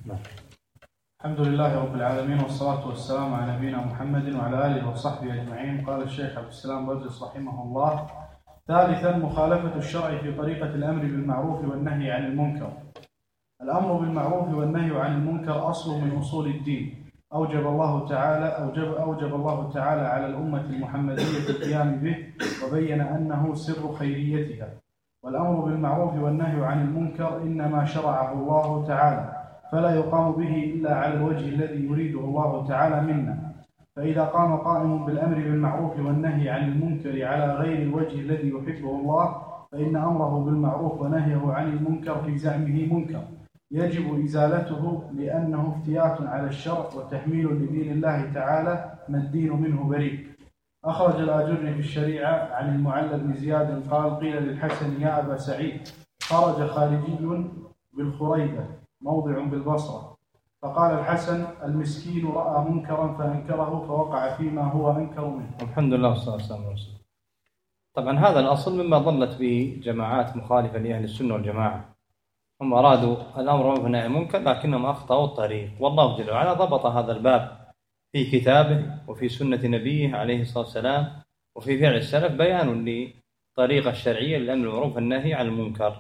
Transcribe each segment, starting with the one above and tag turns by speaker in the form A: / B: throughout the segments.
A: الحمد لله رب العالمين، والصلاة والسلام على نبينا محمد وعلى آله وصحبه أجمعين. قال الشيخ عبد السلام برجس رحمه الله: ثالثا، مخالفة الشرع في طريقة الأمر بالمعروف والنهي عن المنكر. الأمر بالمعروف والنهي عن المنكر أصل من أصول الدين، أوجب الله تعالى على الأمة المحمدية القيام به، وبين أنه سر خيريتها. والأمر بالمعروف والنهي عن المنكر إنما شرعه الله تعالى، فلا يقام به إلا على الوجه الذي يريده الله تعالى منا. فإذا قام قائم بالأمر بالمعروف والنهي عن المنكر على غير الوجه الذي يحبه الله، فإن أمره بالمعروف ونهيه عن المنكر في زعمه منكر يجب إزالته، لأنه افتيات على الشرع وتحميل لدين الله تعالى ما الدين منه بريء. أخرج الآجري في الشريعة عن المعلى بن زياد قال: قيل للحسن: يا أبا سعيد، خرج خارجي بالخريبة موضع بالبصرة، فقال الحسن: المسكين رأى منكرا فأنكره، فوقع فيما هو أنكر منه.
B: الحمد لله والصلاة والسلام على رسول الله. طبعا هذا الأصل مما ضلت به جماعات مخالفة لأهل السنة والجماعة، هم أرادوا الأمر بالمعروف والنهي عن المنكر لكنهم أخطأوا الطريق، والله جل وعلا ضبط هذا الباب في كتابه وفي سنة نبيه عليه الصلاة والسلام وفي فعل السلف، بيان لطريقة الشرعية للأمر بالمعروف والنهي عن المنكر.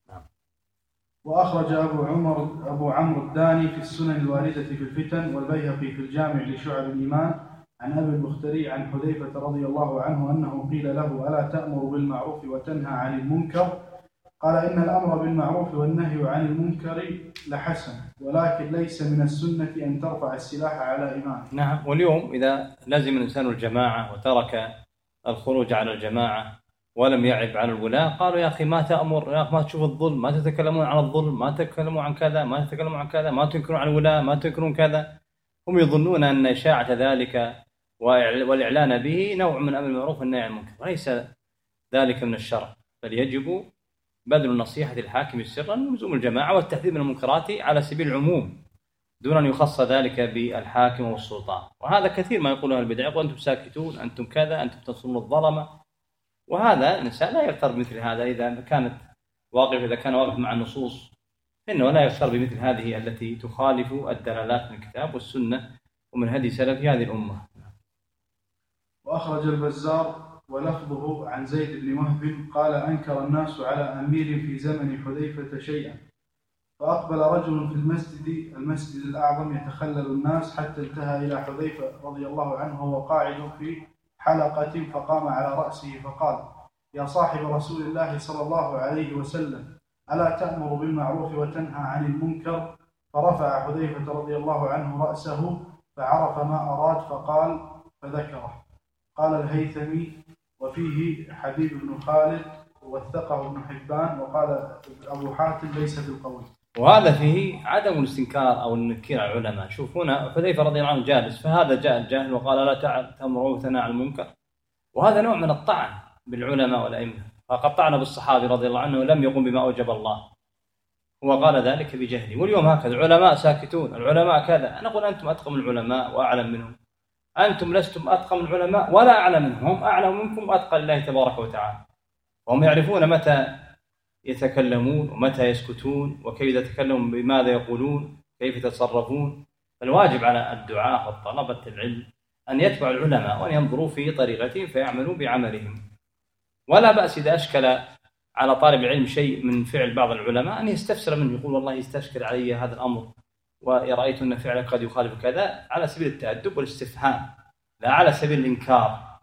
A: وأخرج أبو عمرو الداني في السنن الواردة في الفتن، والبيهقي في الجامع لشعب الإيمان عن أبي البختري عن حذيفة رضي الله عنه أنه قيل له: ألا تأمر بالمعروف وتنهى عن المنكر؟ قال: إن الأمر بالمعروف والنهي عن المنكر لحسن، ولكن ليس من السنة أن ترفع السلاح على إمام.
B: نعم، واليوم إذا لزم الإنسان الجماعة وترك الخروج على الجماعة ولم يعب على الولاة، قالوا: يا أخي ما تأمر، يا أخي ما تشوف الظلم، ما تتكلمون عن الظلم، ما تتكلمون عن كذا، ما تتكلمون عن كذا، ما تنكرون عن الولاة، ما تنكرون كذا. هم يظنون أن إشاعة ذلك والإعلان به نوع من أمر المعروف والنهي عن المنكر، وليس ذلك من الشرع، بل يجب بذل النصيحة للحاكم سرا ولزوم الجماعة والتحذير من المنكرات على سبيل العموم دون أن يخص ذلك بالحاكم والسلطان. وهذا كثير ما يقوله البدع: وأنتم ساكتون، أنتم كذا، أنتم تنصرون الظلمة. وهذا الإنسان لا يغتر بمثل هذا إذا كان واقف مع النصوص، إنه لا يغتر بمثل هذه التي تخالف الدلالات من الكتاب والسنة ومن هدي سلف هذه الأمة.
A: وأخرج البزار ولفظه عن زيد بن وهب قال: أنكر الناس على أمير في زمن حذيفة شيئا، فأقبل رجل في المسجد الأعظم يتخلل الناس، حتى انتهى إلى حذيفة رضي الله عنه وهو قاعد في حلقة، فقام على رأسه فقال: يا صاحب رسول الله صلى الله عليه وسلم، ألا تأمر بالمعروف وتنهى عن المنكر؟ فرفع حذيفة رضي الله عنه رأسه فعرف ما أراد فقال فذكره. قال الهيثمي: وفيه حبيب بن خالد ووثقه ابن حبان، وقال أبو حاتم ليس بالقوي.
B: وهذا فيه عدم الاستنكار أو النكير على العلماء. شوف هنا حذيفة رضي الله عنه جالس، فهذا جاء الجاهل وقال: لا تأمر وتنهى عن المنكر، وهذا نوع من الطعن بالعلماء والأئمة. فقد طعن بالصحابي رضي الله عنه ولم يقم بما أوجب الله، هو قال ذلك بجهله. واليوم هكذا، العلماء ساكتون، العلماء كذا. أنا أقول: أنتم أتقى من العلماء وأعلم منهم، أنتم لستم أتقى من العلماء ولا أعلم منهم، هم أعلم منكم وأتقى لله تبارك وتعالى، وهم يعرفون متى يتكلمون ومتى يسكتون، وكيف يتكلمون، بماذا يقولون، كيف يتصرفون. فالواجب على الدعاة وطلبة العلم أن يتبعوا العلماء وأن ينظروا في طريقتهم فيعملوا بعملهم. ولا بأس إذا أشكل على طالب العلم شيء من فعل بعض العلماء أن يستفسر منه، يقول: والله يستشكل علي هذا الأمر ورأيت أن فعلك قد يخالف كذا، على سبيل التأدب والاستفهام لا على سبيل الإنكار.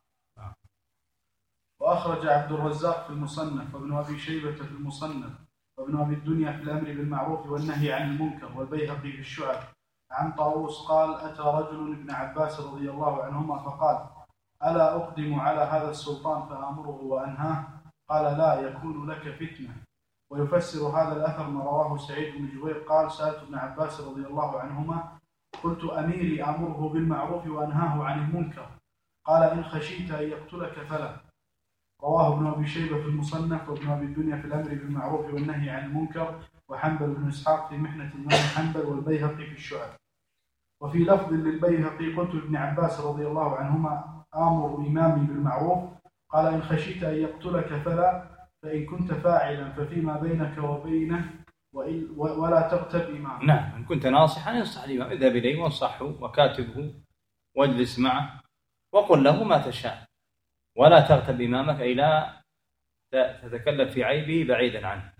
A: وأخرج عبد الرزاق في المصنف، وابن أبي شيبة في المصنف، وابن أبي الدنيا في الأمر بالمعروف والنهي عن المنكر، والبيهقي في الشعب عن طاووس قال: أتى رجل ابن عباس رضي الله عنهما فقال: ألا أقدم على هذا السلطان فآمره وأنهاه؟ قال: لا، يكون لك فتنة. ويفسر هذا الأثر ما رواه سعيد بن جبير قال: سألت ابن عباس رضي الله عنهما قلت: أميري آمره بالمعروف وأنهاه عن المنكر؟ قال: إن خشيت أن يقتلك فلا. رواه ابن أبي شيبة في المصنف، وابن أبي الدنيا في الأمر بالمعروف والنهي عن المنكر، وحنبل بن إسحاق في محنة الإمام حنبل، والبيهقي في الشعب. وفي لفظ للبيهقي: قلت لابن عباس رضي الله عنهما: آمر إمامي بالمعروف؟ قال: إن خشيت أن يقتلك فلا، فإن كنت فاعلا ففيما بينك وبينه ولا تغتب إمامه.
B: نعم، إن كنت ناصحا انصح الإمام، اذهب إليه وانصحه وكاتبه واجلس معه وقل له ما تشاء، ولا تغتب إمامك، أي لا تتكلم في عيبه بعيدا عنه.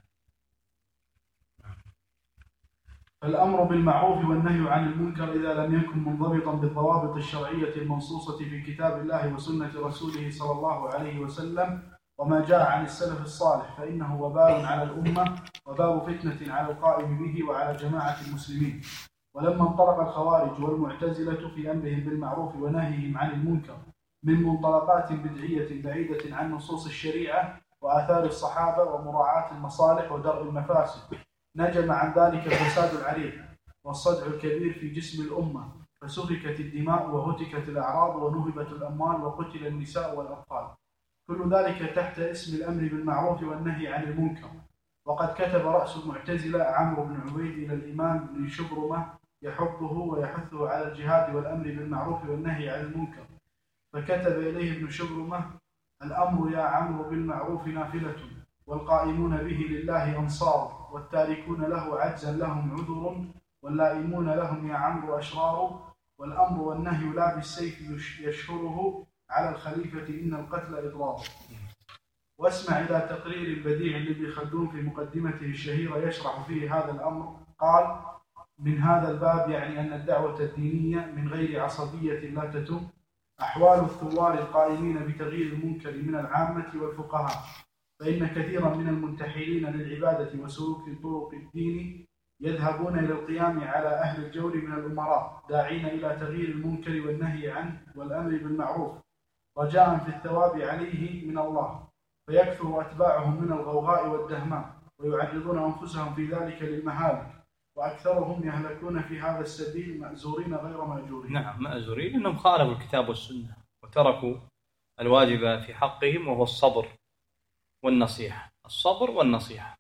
A: الأمر بالمعروف والنهي عن المنكر إذا لم يكن منضبطا بالضوابط الشرعية المنصوصة في كتاب الله وسنة رسوله صلى الله عليه وسلم وما جاء عن السلف الصالح فإنه وبال على الأمة وباب فتنة على القائم به وعلى جماعة المسلمين. ولما انطلق الخوارج والمعتزلة في أمرهم بالمعروف ونهيهم عن المنكر من منطلقات بدعية بعيدة عن نصوص الشريعة وآثار الصحابة ومراعاة المصالح ودرء المفاسد، نجم عن ذلك الفساد العريض والصدع الكبير في جسم الأمة، فسفكت الدماء وهتكت الأعراض ونهبت الأموال وقتل النساء والأطفال، كل ذلك تحت اسم الأمر بالمعروف والنهي عن المنكر. وقد كتب رأس المعتزلة عمرو بن عبيد إلى الإمام بن شبرمة يحضه ويحثه على الجهاد والأمر بالمعروف والنهي عن المنكر، فكتب إليه ابن شبرمة: الأمر يا عمرو بالمعروف نافلة، والقائمون به لله أنصار، والتاركون له عجزا لهم عذر، واللائمون لهم يا عمرو أشرار، والأمر والنهي لا بالسيف يشهره على الخليفة إن القتل إضرار. واسمع إلى تقرير البديع لابن خلدون في مقدمته الشهيرة يشرح فيه هذا الأمر. قال: من هذا الباب يعني أن الدعوة الدينية من غير عصبية لا تتم أحوال الثوار القائمين بتغيير المنكر من العامة والفقهاء، فإن كثيرا من المنتحلين للعبادة وسلوك طرق الدين يذهبون إلى القيام على أهل الجور من الأمراء داعين إلى تغيير المنكر والنهي عنه والأمر بالمعروف رجاء في الثواب عليه من الله، فيكثر أتباعهم من الغوغاء والدهماء ويعرضون أنفسهم في ذلك للمهالك، وأكثرهم يهلكون في هذا السبيل مأزورين غير مأجورين.
B: نعم، مأزورين لأنهم خالفوا الكتاب والسنة وتركوا الواجب في حقهم وهو الصبر والنصيحة. الصبر والنصيحة.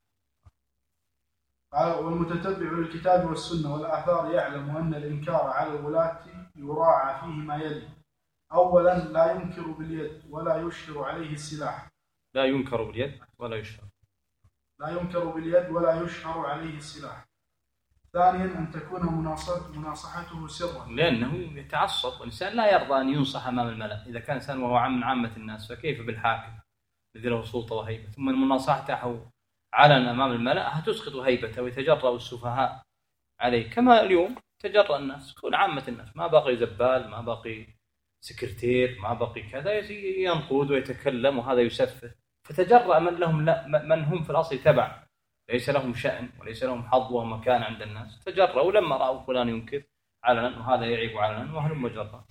A: والمتتبع للكتاب والسنة والآثار يعلم أن الإنكار على الولاة يراعى فيه ما يلي: أولا لا ينكر باليد ولا يشهر عليه السلاح.
B: لا ينكر باليد ولا يشهر.
A: لا ينكر باليد ولا يشهر عليه السلاح. ثانيا أن تكون مناصحته سرا،
B: لأنه يتعصب، والإنسان لا يرضى أن ينصح أمام الملأ. إذا كان إنسان وهو من عامة الناس فكيف بالحاكم الذي له سلطة وهيبة؟ ثم مناصحته علنا أمام الملأ هتسقط هيبته ويتجرأ السفهاء عليه، كما اليوم تجرأ الناس، كل عامة الناس ما باقي زبال، ما باقي سكرتير، ما باقي كذا، ينقود ويتكلم وهذا يسفه، فتجرأ من هم في الأصل تبع، ليس لهم شأن وليس لهم حظ ومكان عند الناس، تجرأوا لما رأوا فلان ينكر علنا وهذا يعيب علنا وهلم جرا.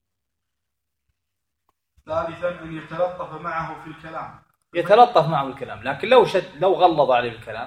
A: ثالثا أن يتلطف معه في الكلام.
B: يتلطف معه الكلام، لكن لو غلظ عليه الكلام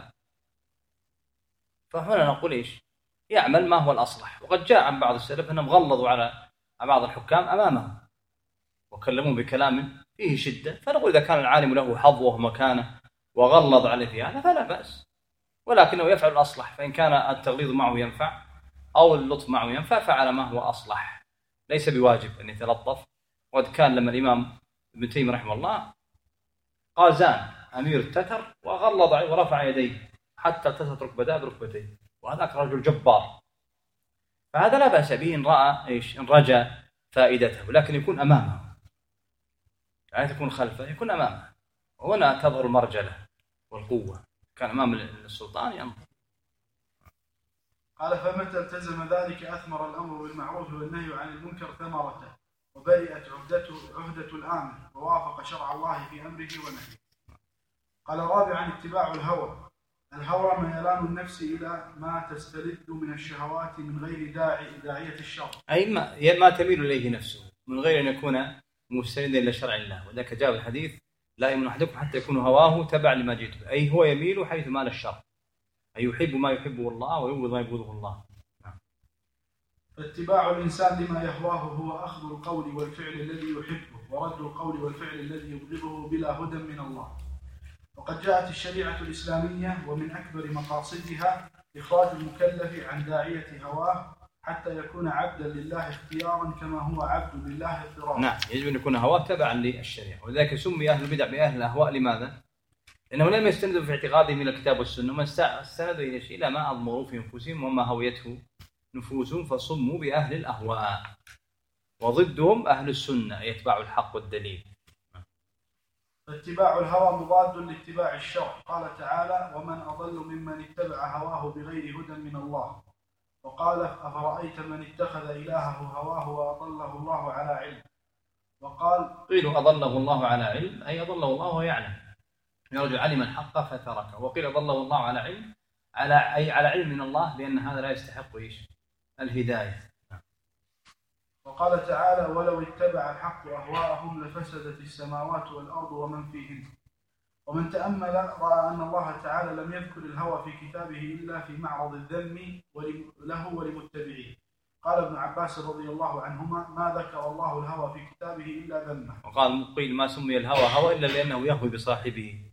B: فهنا نقول إيش؟ يعمل ما هو الأصلح. وقد جاء عن بعض السلف أنهم غلظوا على بعض الحكام أمامهم وكلموا بكلام فيه شدة، فنقول إذا كان العالم له حظ ومكانه وغلظ عليه في هذا فلا بأس، ولكنه يفعل الأصلح، فإن كان التغليظ معه ينفع أو اللطف معه ينفع فعل ما هو أصلح، ليس بواجب أن يتلطف. وقد كان لما الإمام ابن تيمية رحمه الله قازان أمير التتر وغلظ عليه ورفع يديه حتى التست ركبتيه بركبتيه، وهذاك رجل جبار، فهذا لا بأس به إن رأى إيش، إن رجى فائدته، ولكن يكون أمامه، لا تكون خلفه، يكون أمامه، وهنا تظهر المرجلة والقوة. كان أمام السلطان ينظر.
A: قال: فمتى التزم ذلك أثمر الأمر بالمعروف والنهي عن المنكر ثمرته، وبرئت عهدة الآمر، ووافق شرع الله في أمره ونهيه. قال: رابعا اتباع الهوى. الهوى ميلان النفس إلى ما تستلذ من الشهوات من غير داعية الشرع،
B: أي ما تميل إليه نفسه من غير أن يكون مستندا إلى شرع الله. وذاك جاء الحديث: لا يؤمن أحدكم حتى يكون هواه تبع لما جئت به، أي هو يميل حيث مال الشرع، أي يحب ما يحبه الله ويبغض ما يبغضه الله.
A: فاتباع الإنسان لما يهواه هو أخذ القول والفعل الذي يحبه ورد القول والفعل الذي يبغضه بلا هدى من الله. وقد جاءت الشريعة الإسلامية ومن أكبر مقاصدها إخراج المكلف عن داعية هواه حتى يكون عبدا لله اختيارا كما هو عبد لله اضطرارا.
B: نعم، يجب أن يكون هواه تبعا للشريعة، ولذلك سمي أهل البدع بأهل الأهواء. لماذا؟ لأنه لم يستندوا في اعتقادهم إلى الكتاب والسنة، ما استندوا إلى شيء إلى ما أضمروا في أنفسهم وما هويته نفوسهم، فصموا بأهل الأهواء، وضدهم أهل السنة يتبع الحق والدليل.
A: فاتباع الهوى مضاد لاتباع الشرع. قال تعالى: ومن أضل ممن اتبع هواه بغير هدى من الله. وقال: أفرأيت من اتخذ إلهه هواه وأضله الله على علم. وقال:
B: قيل أضله الله على علم أي أضله الله ويعلم، يرجع علم الحق فتركه. وقيل أضله الله على علم أي على علم من الله، لأن هذا لا يستحق الهداية.
A: وقال تعالى: ولو اتبع الحق أهواءهم لفسدت السماوات والأرض ومن فيهن. ومن تأمل رأى أن الله تعالى لم يذكر الهوى في كتابه إلا في معرض الذم له ولمتبعيه. قال ابن عباس رضي الله عنهما: ما ذكر الله الهوى في كتابه إلا ذمه.
B: وقال قيل: ما سمي الهوى هوى إلا لأنه يهوي بصاحبه.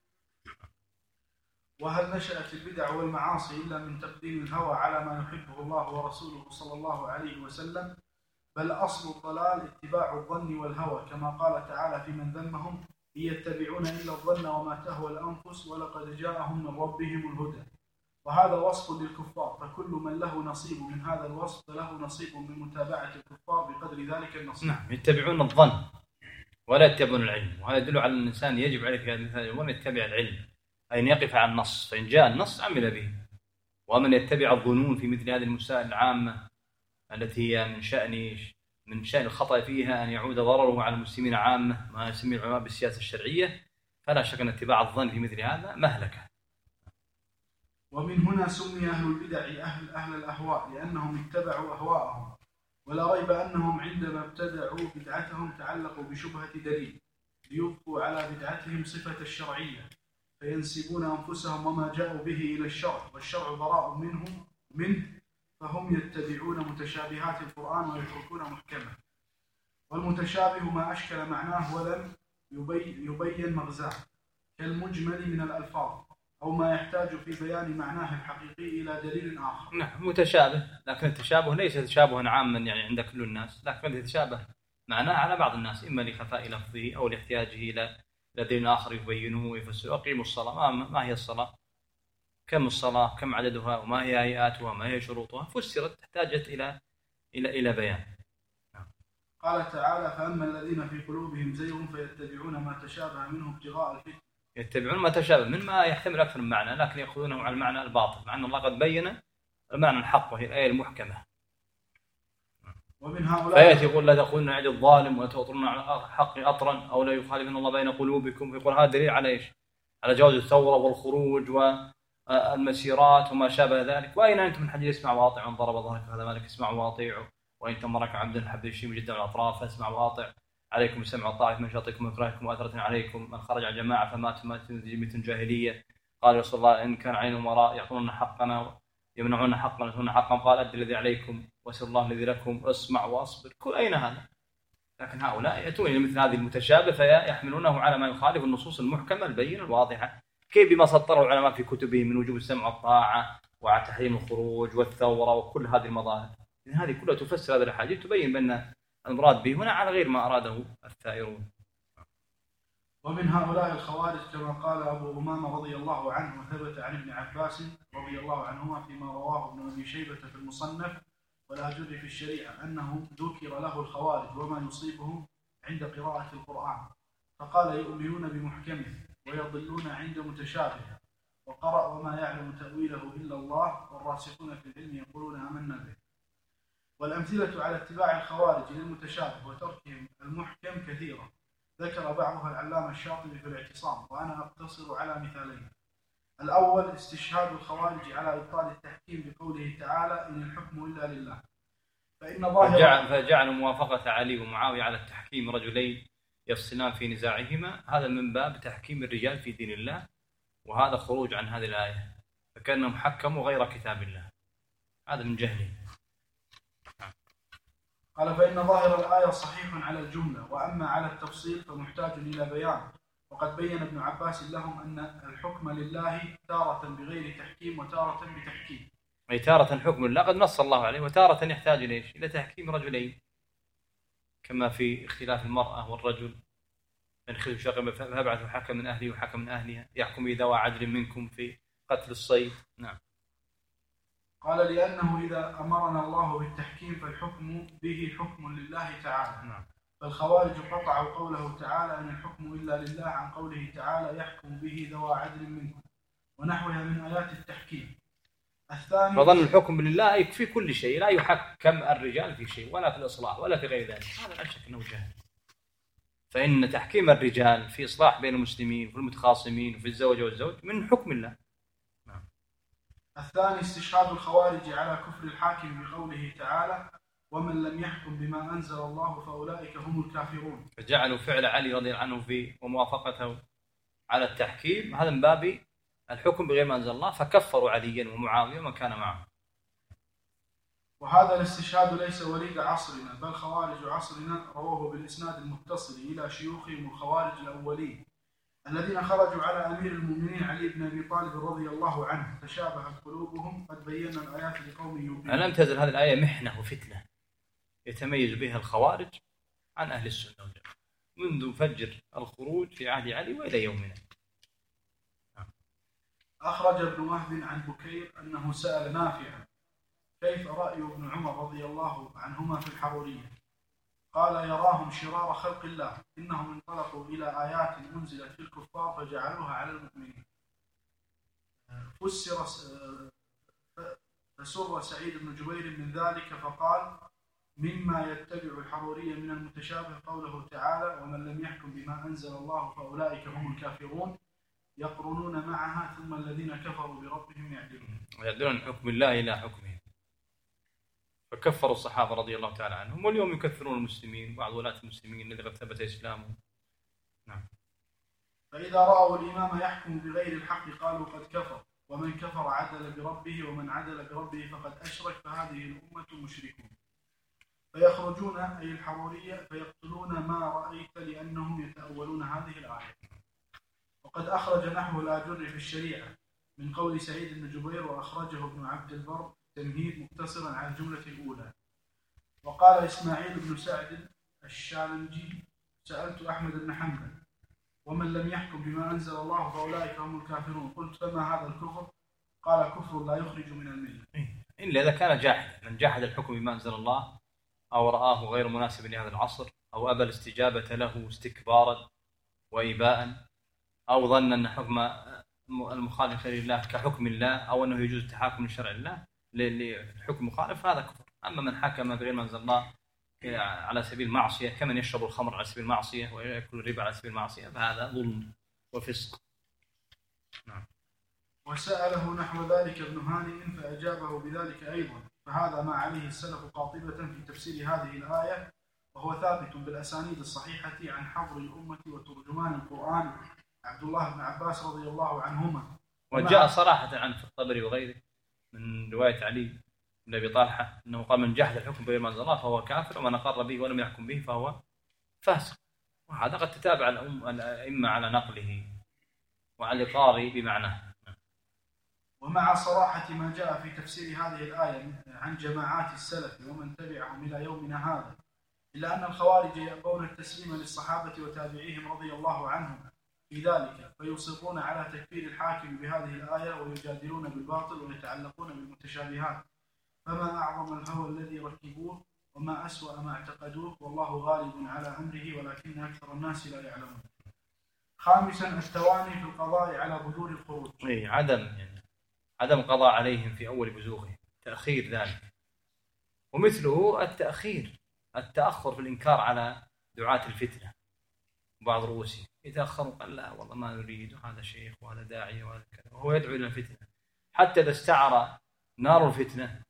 A: وهل نشأت البدع والمعاصي إلا من تقديم الهوى على ما يحبه الله ورسوله صلى الله عليه وسلم؟ بل أصل الضلال اتباع الظن والهوى، كما قال تعالى في من ذمهم: إن يتبعون إلا الظن وما تهوى الأنفس ولقد جاءهم من ربهم الهدى. وهذا وصف للكفار، فكل من له نصيب من هذا الوصف له نصيب من متابعة الكفار بقدر ذلك النصيب.
B: نعم، يتبعون الظن ولا يتبعون العلم، وهذا يدل على الإنسان يجب عليه في هذا المثال أن يتبع العلم، أي أن يقف على النص، فإن جاء النص عمل به. ومن يتبع الظنون في مثل هذه المسائل العامة التي هي من شأن الخطأ فيها أن يعود ضرره على المسلمين عامة، ما يسمي العلماء بالسياسة الشرعية، فلا شك أن اتباع الظن في مثل هذا مهلكة.
A: ومن هنا سمي أهل البدع أهل الأهواء، لأنهم اتبعوا أهواءهم، ولا ريب أنهم عندما ابتدعوا بدعتهم تعلقوا بشبهة دليل ليبقوا على بدعتهم صفة الشرعية، فينسبون أنفسهم وما جاءوا به إلى الشرع، والشرع براء منه، فهم يتبعون متشابهات القرآن ويتركون محكمه. والمتشابه ما أشكل معناه ولم يبين مغزاه، كالمجمل من الألفاظ، أو ما يحتاج في بيان معناه الحقيقي إلى دليل آخر.
B: نعم، متشابه، لكن التشابه ليس تشابها عاما يعني عند كل الناس، لكن يتشابه معناه على بعض الناس، إما لخفاء لفظه أو لاحتياجه إلى دليل آخر يبينه ويفسره. أقيموا الصلاة، ما هي الصلاة؟ كم الصلاة؟ كم عددها؟ وما هي هيئاتها؟ ما هي شروطها؟ فسرت، احتاجت إلى بيان.
A: قال تعالى: فأما الذين في قلوبهم زيغ فيتبعون ما تشابه منه ابتغاء الفتنة.
B: يتبعون ما تشابه مما يحتمل أكثر من معنى، لكن يأخذونه على المعنى الباطل، مع أن الله قد بين المعنى الحق وهي الآية المحكمة.
A: ومن هؤلاء
B: فيأتي يقول: لا تقولن عند الظالم ولا تؤطرن على الحق أطرا، أو لا يخالفن الله بين قلوبكم. يقول هذا دليل على إيش؟ على جواز الثورة والخروج والمسيرات وما شابه ذلك. وأين أنتم من حد يسمع واطع من ضرب ظهرك فهذا مالك اسمع واطيعه، وإن تمرك عبد الحبل الشيم جدا من الأطراف فاسمع واطع. عليكم السمع والطاعة من شاطئكم وإكراهكم وأثرة عليكم، من خرج على جماعة فمات ذمة جاهلية. قال رسول الله: إن كان عين وراء يعطون حقنا يمنعون حقنا ويأتون حقا. قال: أدي الذي عليكم واسأل الله الذي لكم، اسمع وأصبر. أين هذا؟ لكن هؤلاء يأتون إلى مثل هذه المتشابه فيحملونه على ما يخالف النصوص المحكمة البينة الواضحة، كيف بما سطره العلماء في كتبهم من وجوب السمع والطاعة وتحريم الخروج والثورة وكل هذه المظاهر. هذه كلها تفسر هذه الأحاديث، تبين بأن المراد به هنا على غير ما أراده الثائرون.
A: ومن هؤلاء الخوارج كما قال أبو أمامة رضي الله عنه، وثبت عن ابن عباس رضي الله عنهما فيما رواه ابن أبي شيبة في المصنف والآجري في الشريعة أنه ذكر له الخوارج وما يصيبهم عند قراءة القرآن، فقال: يؤمنون بمحكمه ويضلون عند متشابهه، وقرأ: وما يعلم تأويله إلا الله والراسخون في العلم يقولون آمنا به. والأمثلة على اتباع الخوارج للمتشابه وتركهم المحكم كثيرة، ذكر بعضها العلامة الشاطبي في الاعتصام، وأنا أقتصر على مثالين. الأول: استشهاد الخوارج على إبطال التحكيم بقوله تعالى: إن الحكم إلا لله.
B: فجعل موافقة علي ومعاوية على التحكيم رجلين يفصلان في نزاعهما، هذا من باب تحكيم الرجال في دين الله، وهذا خروج عن هذه الآية، فكأنهم حكموا غير كتاب الله، هذا من جهلهم.
A: قال: فإن ظاهر الآية صحيح على الجملة، وأما على التفصيل فمحتاج إلى بيان. وقد بين ابن عباس لهم أن الحكم لله تارة بغير تحكيم وتارة بتحكيم،
B: أي تارة حكم الله قد نص الله عليه، وتارة يحتاج إلى تحكيم رجلين، كما في اختلاف المرأة والرجل فإن خفتم شقاقا فابعثوا حكما من أهله وحكما من أهلها يحكم ذوى عدل منكم في قتل الصيد. نعم.
A: قال لأنه إذا أمرنا الله بالتحكيم فالحكم به حكم لله تعالى.
B: نعم.
A: فالخوارج قطعوا قوله تعالى أن الحكم إلا لله عن قوله تعالى يحكم به ذوى عدل منكم ونحوها من آيات التحكيم. الثاني
B: فظن الحكم لله يكفي كل شيء، لا يحكم الرجال في شيء ولا في الإصلاح ولا في غير ذلك، هذا لا شك أنه جهل. فإن تحكيم الرجال في إصلاح بين المسلمين وفي المتخاصمين وفي الزوجة والزوج من حكم الله. نعم.
A: الثاني استشهاد الخوارج على كفر الحاكم بقوله تعالى ومن لم يحكم بما أنزل الله فأولئك هم الكافرون.
B: فجعلوا فعل علي رضي الله عنه في وموافقته على التحكيم هذا من باب الحكم بغير ما أنزل الله، فكفروا عليا ومعاوية ومن كان معه.
A: وهذا الاستشهاد ليس وليد عصرنا بل خوارج عصرنا رواه بالإسناد المتصل إلى شيوخهم الخوارج الأولين الذين خرجوا على أمير المؤمنين علي بن أبي طالب رضي الله عنه تشابهت قلوبهم قد بينا الآيات لقوم يؤمنون.
B: لم تزل هذه الآية محنة وفتنة يتميز بها الخوارج عن أهل السنة والجماعة منذ فجر الخروج في عهد علي وإلى يومنا.
A: أخرج ابن وهب عن بكير أنه سأل نافعا كيف رأي ابن عمر رضي الله عنهما في الحرورية؟ قال يراهم شرار خلق الله إنهم انطلقوا إلى آيات أنزلت في الكفار فجعلوها على المؤمنين. فسر سعيد بن جبير من ذلك فقال مما يتبع الحرورية من المتشابه قوله تعالى ومن لم يحكم بما أنزل الله فأولئك هم الكافرون يقرنون معها ثم الذين كفروا بربهم
B: يعدلون حكم الله إلى حكمهم، فكفروا الصحابة رضي الله تعالى عنهم واليوم يكفرون المسلمين وبعض ولاة المسلمين الذي قد ثبت إسلامهم. نعم.
A: فإذا رأوا الإمام يحكم بغير الحق قالوا قد كفر ومن كفر عدل بربه ومن عدل بربه فقد أشرك فهذه الأمة مشركون. فيخرجون أي الحرورية فيقتلون ما رأيت لأنهم يتأولون هذه الآية. وقد أخرج نحو الآجر في الشريعة من قول سعيد بن جبير وأخرجه ابن عبد البر تمهيد مقتصرا على الجملة الأولى. وقال إسماعيل بن سعد الشالنجي سألت أحمد بن حنبل ومن لم يحكم بما أنزل الله فأولئك هم الكافرون قلت فما هذا الكفر؟ قال كفر لا يخرج من الملة
B: إلا إذا كان جاحدا، من جاحد الحكم بما أنزل الله أو رآه غير مناسب لهذا العصر أو أبى الاستجابة له استكبارا وإباء أو ظن أن حكم المخالف لله كحكم الله أو أنه يجوز التحاكم لشرع الله لحكم مخالف هذا كفر. أما من حكم بغير ما أنزل الله على سبيل معصية كمن يشرب الخمر على سبيل معصية ويأكل الربا على سبيل معصية فهذا ظلم وفسق. نعم.
A: وسأله نحو ذلك ابن هانئ فأجابه بذلك أيضا فهذا ما عليه السلف قاطبة في تفسير هذه الآية وهو ثابت بالأسانيد الصحيحة عن حبر الأمة وترجمان القرآن عبد الله بن عباس رضي الله عنهما.
B: وجاء صراحة عن في الطبري وغيره من رواية علي بن أبي طلحة أنه قال من جحد الحكم بغير ما أنزل الله فهو كافر ومن أقر به ولم يحكم به فهو فاسق. وهذا قد تتابع الأئمة على نقله وعلى الإقرار بمعناه.
A: ومع صراحة ما جاء في تفسير هذه الآية عن جماعات السلف ومن تبعهم إلى يومنا هذا إلا أن الخوارج يأبون التسليم للصحابة وتابعيهم رضي الله عنهم في ذلك فيصرون على تكفير الحاكم بهذه الآية ويجادلون بالباطل ويتعلقون بالمتشابهات فما أعظم الهوى الذي ركبوه وما أسوأ ما اعتقدوه والله غالب على أمره ولكن أكثر الناس لا يعلمون. خامسا التواني في القضاء على بدور الخروج.
B: عدم قضاء عليهم في أول بزوغهم، تأخير ذلك. ومثله التأخر في الإنكار على دعاة الفتنة بعض رؤوسهم يتأخروا قال لا والله ما نريد هذا شيخ وهذا داعية وهذا كذا وهو يدعو إلى الفتنة حتى إذا استعر نار الفتنة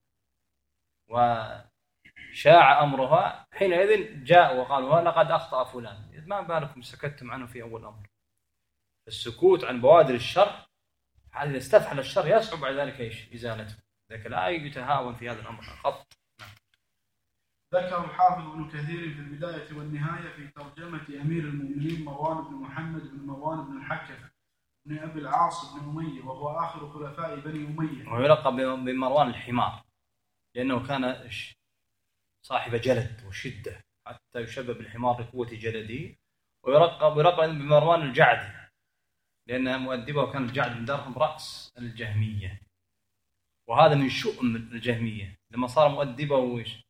B: وشاع أمرها حينئذ جاء وقالوا لقد أخطأ فلان. ما بالكم سكتتم عنه في أول أمر؟ السكوت عن بوادر الشر إذا استفحل الشر يصعب بعد ذلك إزالته، ذلك لا يتهاون في هذا الأمر قط.
A: ذكر الحافظ ابن كثير في البداية والنهاية في ترجمة أمير المؤمنين مروان بن محمد بن مروان بن الحكم بن أبي العاص بن أمية وهو آخر خلفاء بني أمية
B: ويلقب بمروان الحمار لأنه كان صاحب جلد وشدة حتى يشبه بالحمار لقوة جلده ويلقب بمروان الجعدي، لأن مؤدبه كان الجعد بن درهم رأس الجهمية، وهذا من شؤم الجهمية. لما صار مؤدبه وإيش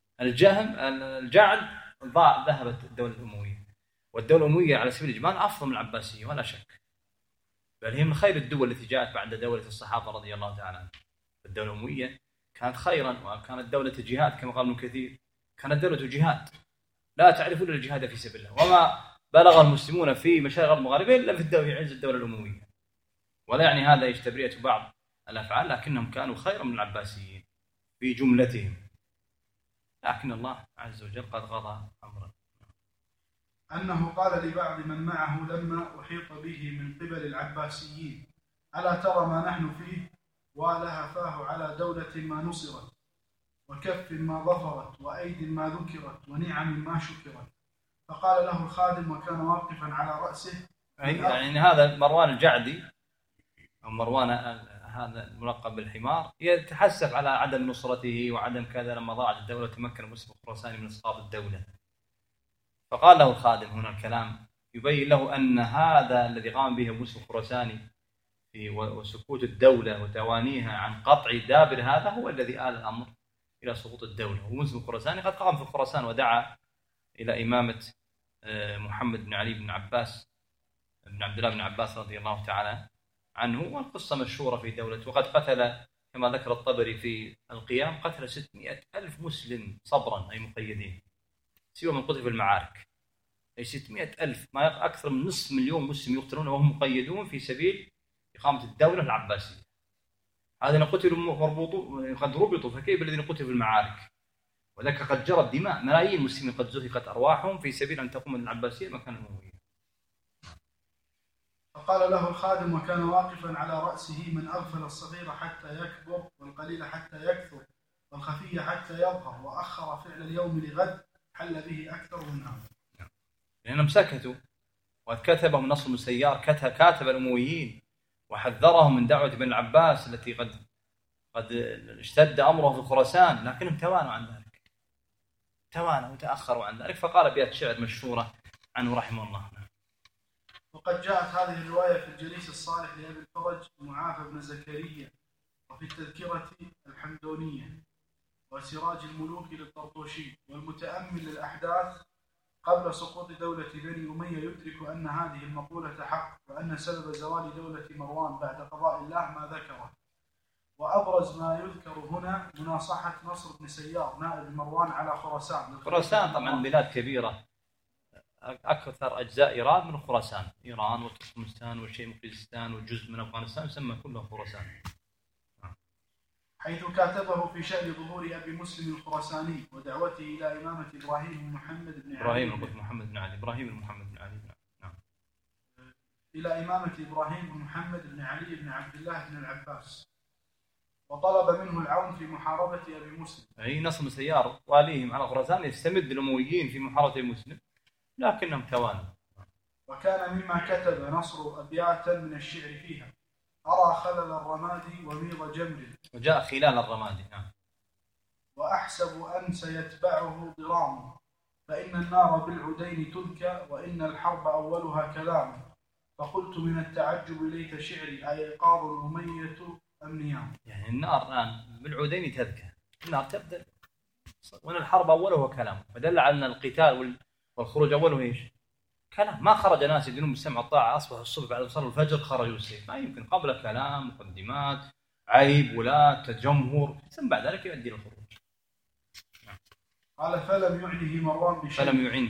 B: الجعد ذهبت الدولة الأموية. والدولة الأموية على سبيل الإجمال أفضل من العباسية ولا شك، بل هي من خير الدول التي جاءت بعد دولة الصحابة رضي الله تعالى عنهم. الدولة الأموية كانت خيرا، وكانت دولة جهاد كما قال ابن كثير، كانت دولة جهاد لا تعرف إلا الجهاد في سبيل الله، وما بلغ المسلمون في مشارق المغاربة إلا في عز الدولة الأموية. ولا يعني هذا ايش تبرئة بعض الأفعال، لكنهم كانوا خيرا من العباسيين في جملتهم، لكن الله عز وجل قد قضى أمرا.
A: أنه قال لبعض من معه لما أحيط به من قبل العباسيين: ألا ترى ما نحن فيه؟ ولها فاه على دولة ما نصرت، وكف ما ظفرت، وأيد ما ذكرت، ونعم ما شكرت. فقال له الخادم وكان واقفا على رأسه:
B: يعني هذا مروان الجعدي أو مروان هذا الملقب بالحمار يتحسف على عدم نصرته وعدم كذا لما ضاعت الدولة تمكن مسلم الخراساني من إسقاط الدولة. فقال له الخادم هنا الكلام يبين له أن هذا الذي قام به مسلم الخراساني وسكوت الدولة وتوانيها عن قطع دابر هذا هو الذي آل الأمر إلى سقوط الدولة. ومسلم الخراساني قد قام في خراسان ودعا إلى إمامة محمد بن علي بن عباس بن عبد الله بن عباس رضي الله تعالى عنه. والقصة مشهورة في دولته، وقد قتل كما ذكر الطبري في القيام قتل 600,000 مسلم صبرا أي مقيدين، سوى من قتل في المعارك. أي 600,000 ما أكثر من نصف مليون مسلم يقتلون وهم مقيدون في سبيل إقامة الدولة العباسية. هذين قتلوا قد ربطوا، فكيف الذين قتلوا في المعارك؟ وذلك قد جرت دماء ملايين مسلمين قد زهقت أرواحهم في سبيل أن تقوم العباسية مكان الأموية.
A: فقال له الخادم وكان واقفا على رأسه: من أغفل الصغير حتى يكبر، والقليل حتى يكثر، والخفي حتى يظهر، وأخر فعل اليوم لغد، حل به أكثر من هذا.
B: لأنهم سكتوا، وكتبهم نصر بن سيار كاتب الأمويين وحذرهم من دعوة بن العباس التي قد اشتد أمره في خراسان، لكنهم توانوا عن ذلك، توانوا وتأخروا عن ذلك. فقال بيت شعر مشهورة عنه رحمه الله.
A: وقد جاءت هذه الرواية في الجليس الصالح لأبي الفرج معافى بن زكريا، وفي التذكرة الحمدونية، وسراج الملوك للطرطوشي، والمتأمل للأحداث قبل سقوط دولة بني أمية يدرك أن هذه المقولة حق، وأن سبب زوال دولة مروان بعد قضاء الله ما ذكره. وأبرز ما يذكر هنا مناصحة نصر بن سيار نائب مروان على خراسان.
B: خراسان طبعا بلاد كبيرة، أكثر أجزاء إيران من خراسان، إيران وتركمانستان والشيخستان وجزء من أفغانستان يسمى كله خراسان.
A: حيث كاتبه في شأن ظهور أبي مسلم الخراساني ودعوته إلى إمامة إبراهيم بن محمد بن علي. نعم. إلى إمامة إبراهيم بن محمد بن علي بن عبد الله بن العباس، وطلب منه العون في محاربة أبي مسلم.
B: أي نصر بن سيار واليهم على خراسان يستمد الأمويين في محاربة أبي مسلم، لكنهم توانوا.
A: وكان مما كتب نصر أبياتا من الشعر فيها: أرى خلل الرماد وميض جمر،
B: وجاء خلال الرماد. نعم.
A: وأحسب أن سيتبعه ضرام، فإن النار بالعدين تذكى، وإن الحرب أولها كلام. فقلت من التعجب ليت شعري أيقاظ أمية أم نيام.
B: يعني النار الآن بالعدين تذكى، النار تبدأ، وإن الحرب أولها كلام، فدل على أن القتال والخروج أوله إيش؟ كلام. ما خرج ناس يدينون بالسمع والطاعة أصبح الصبح بعد صلاة الفجر خرجوا السيف، ما يمكن. قبل كلام، مقدمات، عيب، ولاة، تجمهر، ثم بعد ذلك يؤدي الخروج.
A: قال فلم يعنه مروان بشيء.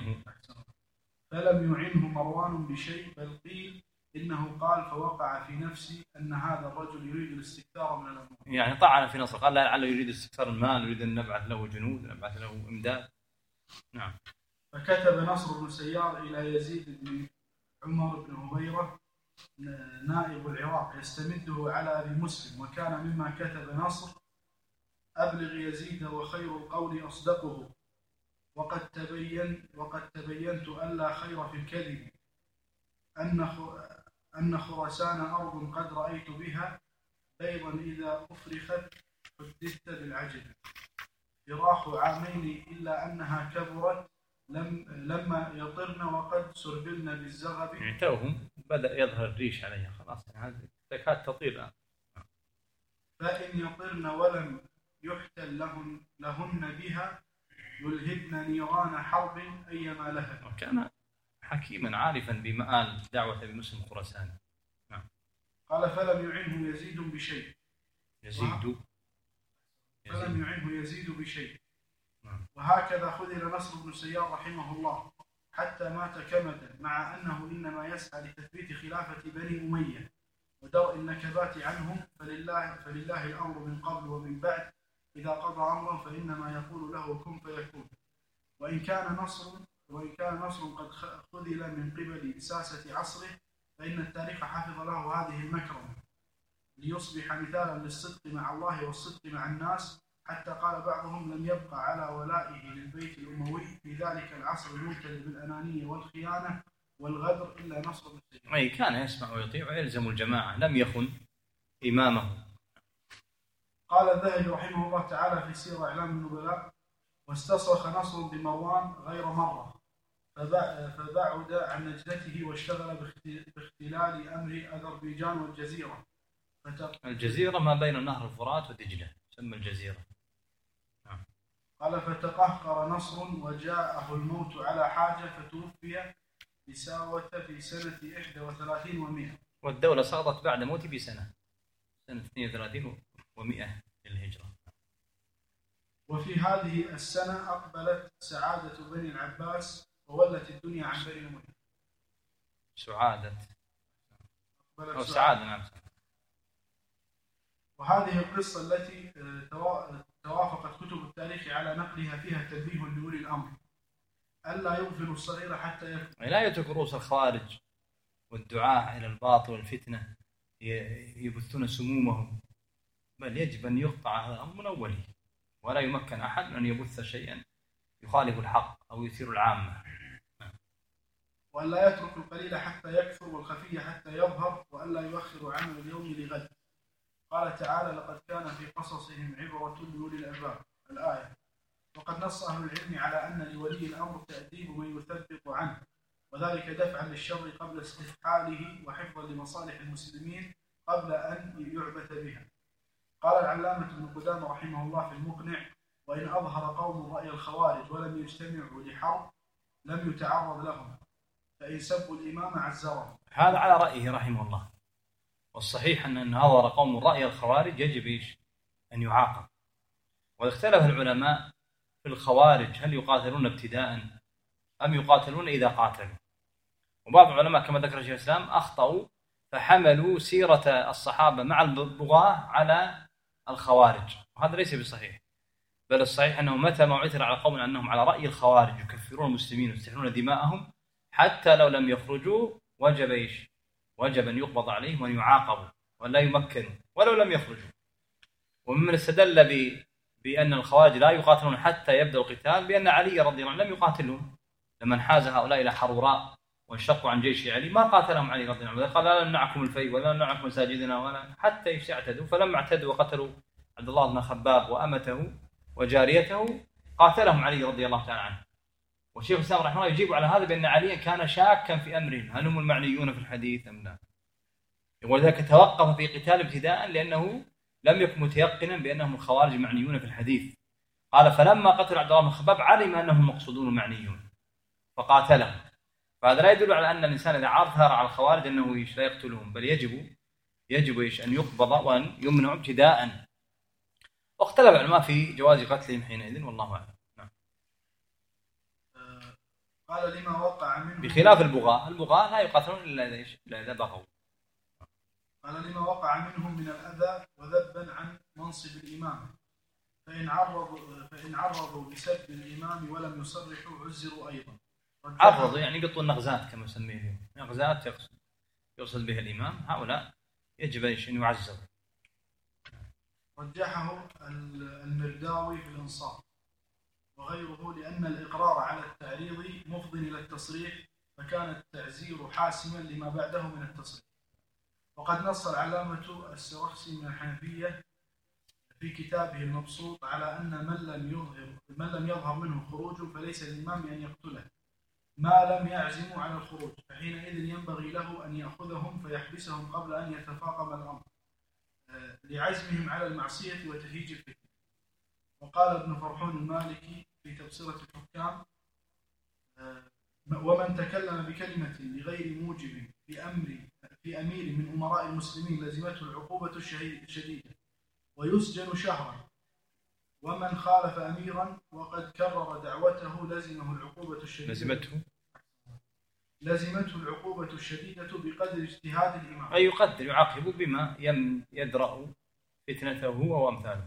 A: فلم يعنه مروان بشيء، بل قيل إنه قال فوقع في نفسي أن هذا الرجل يريد الاستكثار من الأموال.
B: يعني طعن في نصر، قال لعله يريد استكثار المال، يريد أن نبعث له جنود، نبعث له إمداد. نعم.
A: فكتب نصر بن سيار إلى يزيد بن عمر بن هبيرة نائب العراق يستمده على أبي مسلم. وكان مما كتب نصر: أبلغ يزيد وخير القول أصدقه، وقد تبينت ألا خير في الكذب، أن خراسان أرض قد رأيت بها بيضا إذا أفرخت حدثت بالعجب، فراح عامين إلا أنها كبرت لما يطرن وقد سربلن بالزغب.
B: يعني توهم بدأ يظهر الريش عليها خلاص، هذه تكاد تطير الآن.
A: فإن يطرن ولم يحتل لهن بها يلهبن نيران حرب أيما لها.
B: وكان حكيما عارفا بمآل دعوة أبي مسلم الخراساني. نعم.
A: قال فلم يعنه يزيد بشيء. فلم يعنه يزيد بشيء.
B: نعم.
A: وهكذا خذل نصر بن سيار رحمه الله حتى مات كمدا، مع أنه إنما يسعى لتثبيت خلافة بني أمية ودرء النكبات عنهم، فلله الأمر من قبل ومن بعد، إذا قضى أمرا فإنما يقول له كن فيكون. وإن كان نصر قد خذل من قبل ساسة عصره، فإن التاريخ حفظ له هذه المكرمة ليصبح مثالا للصدق مع الله والصدق مع الناس، حتى قال بعضهم لم يبقى على ولائه للبيت الأموي في ذلك العصر الممتلئ بالأنانية والخيانة والغدر إلا نصر بن سيار.
B: أي كان يسمع ويطيع ويلزم الجماعة، لم يخن إمامه.
A: قال الذهبي رحمه الله تعالى في سير أعلام النبلاء: واستصرخ نصر بمروان غير مرة، فبعد عن نجدته واشتغل باختلال أمر أذربيجان والجزيرة.
B: الجزيرة ما بين نهر الفرات ودجلة تسمى الجزيرة.
A: قال فتقهقر نصر وجاءه الموت على حاجة، فتوفي بساوة في سنة 31 و100.
B: والدولة سقطت بعد موته بسنة 32 و100 للهجرة.
A: وفي هذه السنة أقبلت سعادة بني العباس وولت الدنيا عن بني أمية.
B: سعادة. نعم.
A: وهذه القصة التي توافقت كتب التاريخ على نقلها فيها تنبيه لأولي الأمر ألا يغفلوا الصغير حتى يكبر.
B: لا يترك رؤوس الخوارج والدعاء إلى الباطل والفتنة يبثون سمومهم، بل يجب أن يقطع هذا الأمر من أوله، ولا يمكن أحد أن يبث شيئا يخالف الحق أو يثير العامة.
A: وألا يترك القليل حتى يكثر والخفي حتى يظهر، وألا يؤخر عمل اليوم لغد. قال تعالى: لقد كان في قصصهم عبرة لأولي الألباب. الآية. وقد نص أهل العلم على أن لولي الأمر تأديب من يثبط عنه، وذلك دفعا للشر قبل استفحاله وحفظا لمصالح المسلمين قبل أن يعبث بها. قال العلامة ابن قدامة رحمه الله في المقنع: وإن أظهر قوم رأي الخوارج ولم يجتمعوا لحرب لم يتعرض لهم، فإن سبوا الإمام عزرهم.
B: هذا على رأيه رحمه الله، والصحيح أن أظهر قوم رأي الخوارج يجب أن يعاقب. واختلف العلماء في الخوارج هل يقاتلون ابتداء أم يقاتلون إذا قاتلوا. وبعض العلماء كما ذكر شيخ الإسلام أخطأوا فحملوا سيرة الصحابة مع البغاة على الخوارج، وهذا ليس بصحيح، بل الصحيح أنه متى ما عثر على قوم أنهم على رأي الخوارج يكفرون المسلمين ويستحلون دماءهم حتى لو لم يخرجوا وجب أن يقبض عليهم وأن يعاقبوا ولا يمكنوا ولو لم يخرجوا. وممن استدل بأن الخوارج لا يقاتلون حتى يبدأ القتال بأن علي رضي الله عنه لم يقاتلهم، لما انحاز هؤلاء إلى حروراء وانشقوا عن جيش علي ما قاتلهم علي رضي الله عنه، قال لا نمنعكم الفيء ولا نمنعكم مساجدنا ولا حتى يعتدوا. فلما اعتدوا وقتلوا عبد الله بن خباب وأمته وجاريته قاتلهم علي رضي الله تعالى عنه. والشيخ الإسلام رحمه الله يجيب على هذا بأن علي كان شاكا في أمرهم هل هم المعنيون في الحديث أم لا، ولذلك توقف في قتال ابتداء لأنه لم يكن متيقنا بأنهم الخوارج معنيون في الحديث. قال فلما قتل عبد الله بن خباب علم أنهم المقصودون المعنيون فقاتلهم. فهذا لا يدل على أن الإنسان إذا عثر على الخوارج أنه لا يقتلهم، بل يجب أن يقبض وأن يمنع ابتداء. واختلف العلماء في جواز قتلهم حينئذ والله أعلم.
A: قال لما وقع منهم
B: بخلاف البغاة لا يقاتلون إلا إذا بغوا.
A: قال لما وقع منهم من الأذى وذبا عن منصب الإمام، فإن عرضوا لسب الإمام ولم يصرحوا عزروا أيضا.
B: عرضوا يعني قطوا النغزات كما يسميه اليوم، نغزات يقصد به الإمام، هؤلاء يجب أن يعزروا.
A: رجحه المرداوي في الإنصاف وغيره لأن الإقرار على التعريض مفضٍ إلى التصريح، فكان التعزير حاسما لما بعده من التصريح. وقد نص العلامة السرخسي من الحنفية في كتابه المبسوط على أن من لم يظهر منه خروج فليس للإمام أن يقتله ما لم يعزموا على الخروج، فحينئذ ينبغي له أن يأخذهم فيحبسهم قبل أن يتفاقم الأمر لعزمهم على المعصية وتهيج الفتنة. وقال ابن فرحون المالكي في تبصرة الحكام: ومن تكلم بكلمة لغير موجب في أمير من أمراء المسلمين لزمته العقوبة الشديدة ويسجن شهرا، ومن خالف أميرا وقد كرر دعوته لزمه العقوبة الشديدة بقدر اجتهاد الإمام،
B: أي يقدر يعاقب بما يدرأ فتنته هو وأمثاله.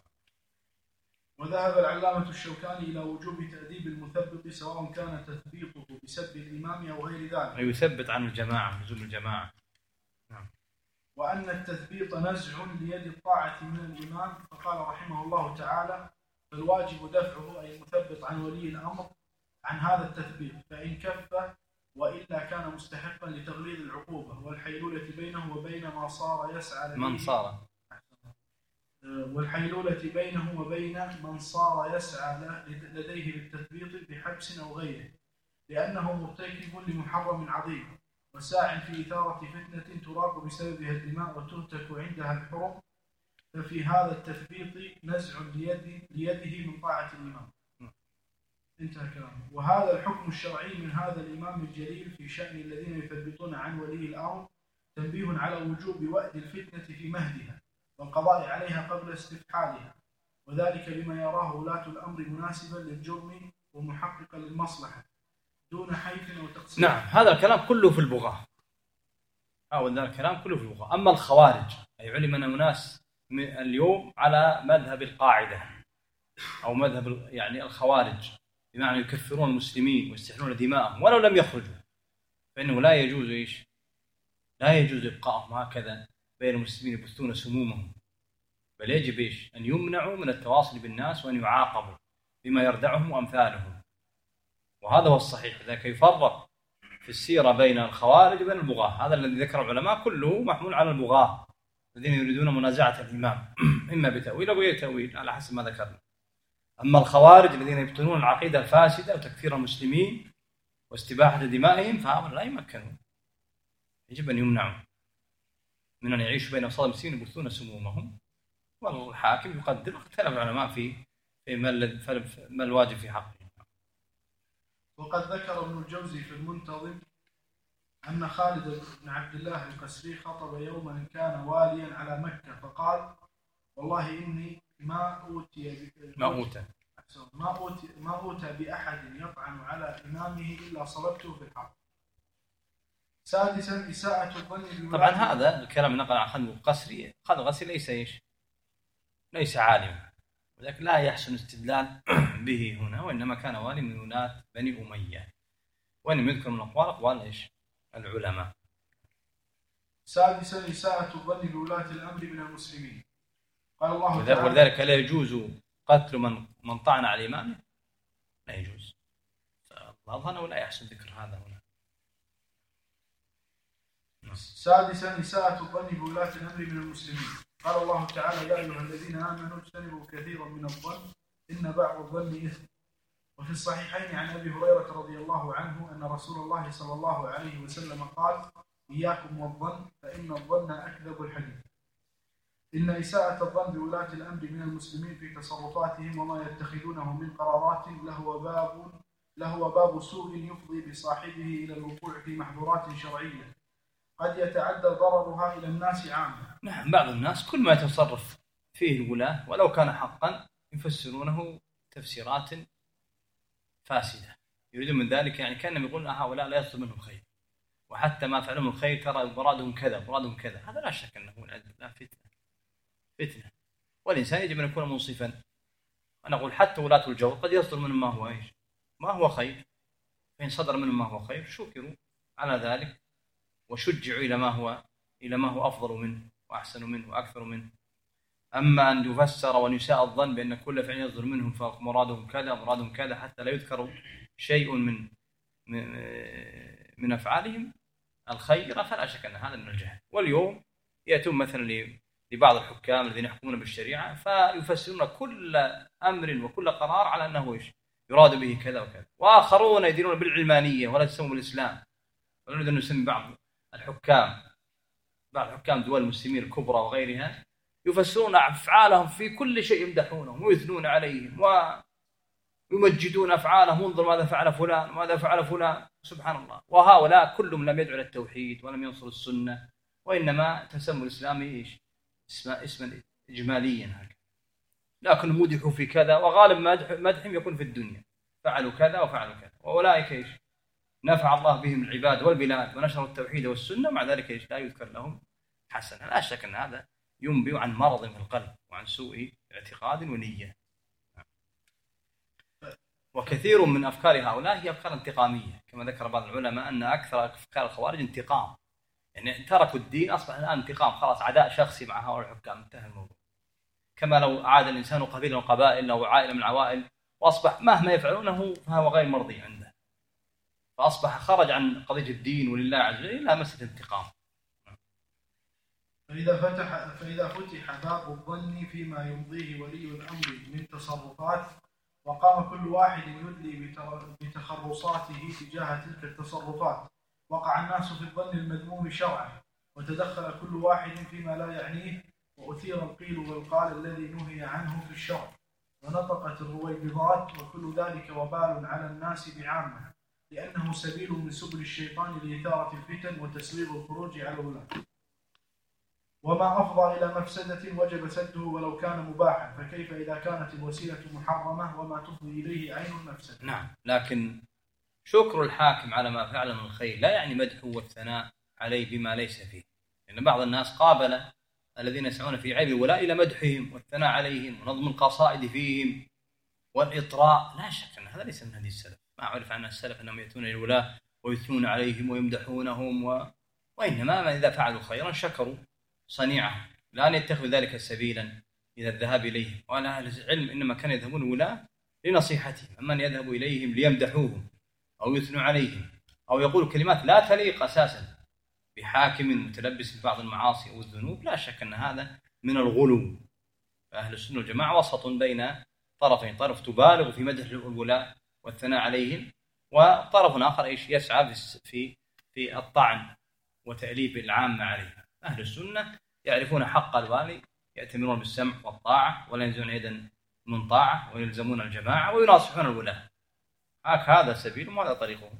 A: وذهب العلامة الشوكاني إلى وجوب تأديب المثبط سواء كان تثبيطه بسب الإمام أو غير ذلك،
B: أي يثبت عن الجماعة، لزوم الجماعة.
A: وأن التثبيط نزع ليد الطاعة من الإمام، فقال رحمه الله تعالى: فالواجب دفعه أي المثبط عن ولي الأمر عن هذا التثبيط، فإن كف وإلا كان مستحقا لتغليظ العقوبة والحيلولة بينه وبين ما صار يسعى لديه بالتثبيط بحبس أو غيره، لأنه مرتكب لمحرم عظيم وساع في إثارة فتنة تراق بسببها الدماء وتهتك عندها الحرم، ففي هذا التثبيط نزع ليده من طاعة الإمام. انتهى كلامه. وهذا الحكم الشرعي من هذا الإمام الجليل في شأن الذين يثبتون عن ولي الأمر تنبيه على وجوب وأد الفتنة في مهدها والقضاء عليها قبل استفحالها، وذلك لما يراه ولاة الأمر مناسبا للجرم ومحققا للمصلحة دون حيف أو تقصير.
B: نعم، هذا الكلام كله في البغاة، أما الخوارج أي علم أن أناس اليوم على مذهب القاعدة أو مذهب يعني الخوارج، بمعنى يكفرون المسلمين ويستحلون دماءهم ولو لم يخرجوا، فإنه لا يجوز إبقائهم هكذا بين المسلمين يبثون سمومهم، بل يجب أن يمنعوا من التواصل بالناس وأن يعاقبوا بما يردعهم وأمثالهم. وهذا هو الصحيح، ذلك يفرق في السيرة بين الخوارج وبين البغاة. هذا الذي ذكر العلماء كله محمول على البغاة الذين يريدون منازعة الإمام إما بتأويل أو غير تأويل على حسب ما ذكرنا. أما الخوارج الذين يبطنون العقيدة الفاسدة وتكفير المسلمين واستباحة دمائهم فهؤلاء لا يمكنون، يجب أن يمنعوا من أن يعيشوا بين أوساط المسلمين يبثون سمومهم، والحاكم يقدر. اختلف العلماء في ما الواجب في حقه.
A: وقد ذكر ابن الجوزي في المنتظم أن خالد بن عبد الله القسري خطب يوما كان واليا على مكة فقال: والله إني ما أوتى بأحد يطعن على إمامه إلا صلبته في الحرب. سادسا إساءة الظن.
B: طبعا هذا الكلام نقل عن خالد القسري. خالد القسري ليس عالما، ولكن لا يحسن استدلال به هنا، وإنما كان والي من ولاة بني أمية، وإنما يذكر من أقوال العلماء.
A: سادسا إساءة الظن بولاة الأمر من المسلمين. قال الله تعالى:
B: ولذلك لا يجوز قتل من طعن على إمامه، لا يجوز. الله ولا يحسن ذكر هذا هنا.
A: سادسا إساءة الظن بولاة الأمر من المسلمين. قال الله تعالى: يا أيها الذين آمنوا اجتنبوا كثيرا من الظن إن بعض الظن إثم. وفي الصحيحين عن أبي هريرة رضي الله عنه أن رسول الله صلى الله عليه وسلم قال: إياكم والظن فإن الظن أكذب الحديث. إن إساءة الظن بولاة الأمر من المسلمين في تصرفاتهم وما يتخذونه من قرارات له باب سوء يفضي بصاحبه إلى الوقوع في محظورات شرعية قد يتعدى ضررها إلى الناس عامة.
B: نعم، بعض الناس كل ما يتصرف فيه الولاة ولو كان حقا يفسرونه تفسيرات فاسدة، يريدون من ذلك يعني كأنهم يقولون هؤلاء لا يصل منهم خير، وحتى ما فعلوا من خير ترى مرادهم كذا. هذا لا شك أنه لا فتنة، والإنسان يجب أن يكون منصفا. أنا أقول حتى ولاة الجور قد يصدر منهم ما هو خير، فإن صدر منهم ما هو خير شكروا على ذلك وشجعوا إلى ما هو أفضل منه وأحسن منه وأكثر منه. أما أن يفسر وأن يساء الظن بأن كل فعل يصدر منهم فمرادهم كذا حتى لا يذكر شيء من أفعالهم الخير، فلا شك أن هذا من الجهل. واليوم يأتون مثلا لبعض الحكام الذين يحكمون بالشريعة، فيفسرون كل أمر وكل قرار على أنه إيش يراد به كذا وكذا. وآخرون يدينون بالعلمانية ولا يسمون بالإسلام. ونريد أن نسمي بعض الحكام دول المسلمين الكبرى وغيرها يفسرون أفعالهم في كل شيء، يمدحونهم ويثنون عليهم ويمجدون أفعالهم، انظر ماذا فعل فلان وماذا فعل فلان، سبحان الله. وهؤلاء كلهم لم يدعوا إلى التوحيد ولم ينصروا السنة، وإنما تسموا الإسلام إيش اسما إجماليا هكذا، لكن مدحوا في كذا، وغالب مدحهم يكون في الدنيا، فعلوا كذا وفعلوا كذا. وأولئك إيش نفع الله بهم العباد والبلاد ونشروا التوحيد والسنة، ومع ذلك إيش لا يذكر لهم حسنا. لا شك أن هذا ينبئ عن مرض في القلب وعن سوء اعتقاد ونية. وكثير من أفكار هؤلاء هي أفكار انتقامية، كما ذكر بعض العلماء أن أكثر أفكار الخوارج انتقام، يعني تركوا الدين، أصبح الآن انتقام، خلاص عداء شخصي مع هؤلاء الحكام، انتهى الموضوع. كما لو عاد الإنسان قبيلا وقبائل أو عائلة من العوائل، وأصبح مهما يفعلونه فهو غير مرضي عنده، فأصبح خرج عن قضية الدين ولله عز وجل إلى مسألة انتقام.
A: فإذا فتح باب الظن فيما يمضيه ولي الأمر من تصرفات، وقام كل واحد يدلي بتخرصاته تجاه تلك التصرفات، وقع الناس في الظن المذموم شرعا، وتدخل كل واحد فيما لا يعنيه، وأثير القيل والقال الذي نهي عنه في الشرع، ونطقت الرويبضات، وكل ذلك وبال على الناس بعامة، لأنه سبيل من سبل الشيطان لإثارة الفتن وتسويغ الخروج على الولاة، وما أفضى إلى مفسدة وجب سده ولو كان مباحا، فكيف إذا كانت الوسيلة محرمة وما تفضي إليه عين المفسدة.
B: نعم، لكن شكر الحاكم على ما فعل من الخير لا يعني مدحه والثناء عليه بما ليس فيه، لأن بعض الناس قابل الذين يسعون في عيب الولاء إلى مدحهم والثناء عليهم ونظم القصائد فيهم والإطراء. لا شك أن هذا ليس من هدي السلف، ما عرف عن السلف أنهم يأتون إلى الولاة ويثنون عليهم ويمدحونهم وإنما إذا فعلوا خيرا شكروا صنيعه، لا أن يتخذ ذلك سبيلا إلى الذهاب إليهم. وأهل العلم إنما كانوا يذهبون الولاة لنصيحتهم، أما أن يذهبوا إليهم ليمدحوهم أو يثنوا عليهم أو يقولوا كلمات لا تليق أساسا بحاكم متلبس ببعض المعاصي أو الذنوب، لا شك أن هذا من الغلو. فأهل السنة والجماعة وسط بين طرفين، طرف تبالغ في مدح الولاة والثناء عليهم، وطرف آخر إيش يسعى في الطعن وتأليف العامة عليها. أهل السنة يعرفون حق الوالي، يأتمرون بالسمع والطاعة ولا ينزعون يدا من طاعة، ويلزمون الجماعة ويناصحون الولاة. هذا سبيل وهذا طريقهم.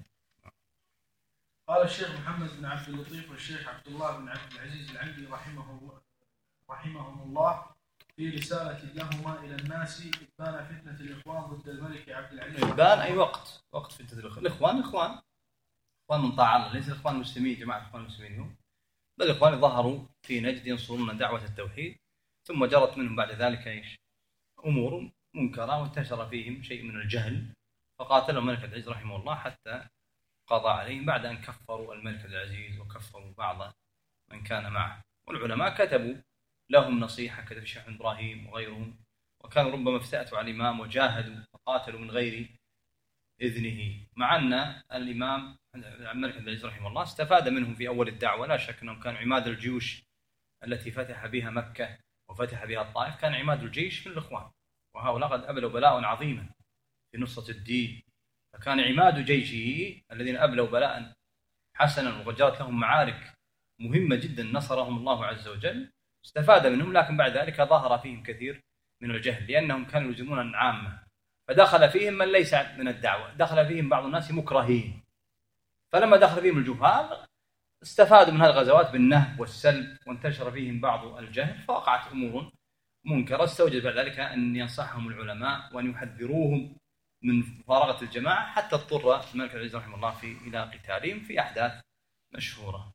A: قال الشيخ محمد بن عبد اللطيف والشيخ عبد الله بن عبد العزيز العنبي رحمهم الله في رسالة لهما إلى الناس: إبان فتنة الإخوان ضد الملك عبد العزيز.
B: إبان أي وقت فتنة الإخوان. إخوان من طاعة الله، ليس الإخوان المسلمين جماعة الإخوان المسلمين هم، بل الإخوان ظهروا في نجد ينصرون دعوة التوحيد، ثم جرت منهم بعد ذلك إيش أمور منكرة، وانتشر فيهم شيء من الجهل، فقاتلهم الملك عبد العزيز رحمه الله حتى قضى عليهم بعد أن كفروا الملك عبد العزيز وكفروا بعض من كان معه. والعلماء كتبوا لهم نصيحة، كتب الشيخ إبراهيم وغيرهم، وكانوا ربما افتأتوا على الإمام وجاهدوا وقاتلوا من غير إذنه، مع أن الإمام الملك عبد العزيز رحمه الله استفاد منهم في أول الدعوة. لا شك أنهم كانوا عماد الجيوش التي فتح بها مكة وفتح بها الطائف، كان عماد الجيش من الإخوان، وهؤلاء قد أبلوا بلاء عظيما في نصرة الدين، فكان عماد جيشه الذين أبلوا بلاء حسنا وجرت لهم معارك مهمة جدا نصرهم الله عز وجل، استفاد منهم. لكن بعد ذلك ظهر فيهم كثير من الجهل، لأنهم كانوا يلزمون العامة، فدخل فيهم من ليس من الدعوة، دخل فيهم بعض الناس مكرهين، فلما دخل فيهم الجهال استفادوا من هذه الغزوات بالنهب والسلب، وانتشر فيهم بعض الجهل، فوقعت أمور منكرة، استوجب بعد ذلك أن ينصحهم العلماء وأن يحذروهم من مفارقة الجماعة، حتى اضطر الملك عبد العزيز رحمه الله إلى قتالهم في أحداث مشهورة.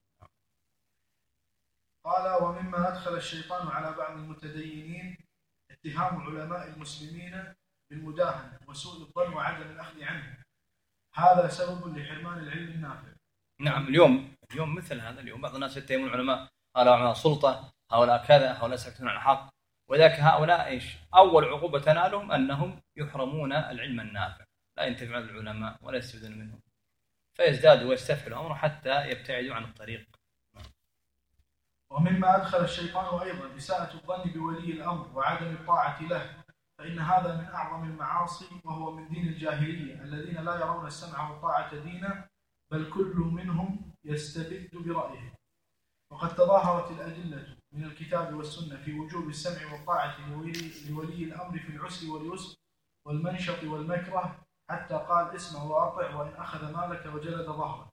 A: قال: ومما أدخل الشيطان على بعض المتدينين اتهام علماء المسلمين بالمداهنة وسوء الظن وعدم الأخذ عنه، هذا سبب لحرمان العلم النافع.
B: نعم، اليوم مثل هذا، اليوم بعض الناس يتهمون العلماء، هؤلاء علماء سلطة، هؤلاء كذا، هؤلاء ساكتون عن الحق، وذاك هؤلاء إيش أول عقوبة تنالهم أنهم يحرمون العلم النافع، لا ينتفعون بالعلماء ولا يستفيدون منهم، فيزدادوا ويستفحلوا الأمر حتى يبتعدوا عن الطريق.
A: ومما أدخل الشيطان أيضا إساءة الظن بولي الأمر وعدم الطاعة له، فإن هذا من أعظم المعاصي، وهو من دين الجاهلية الذين لا يرون السمع والطاعة دينا، بل كل منهم يستبد برأيه. وقد تظاهرت الأدلة من الكتاب والسنة في وجوب السمع والطاعة لولي الأمر في العسر واليسر والمنشط والمكره، حتى قال اسمع وأطع وإن أخذ مالك وجلد ظهرك،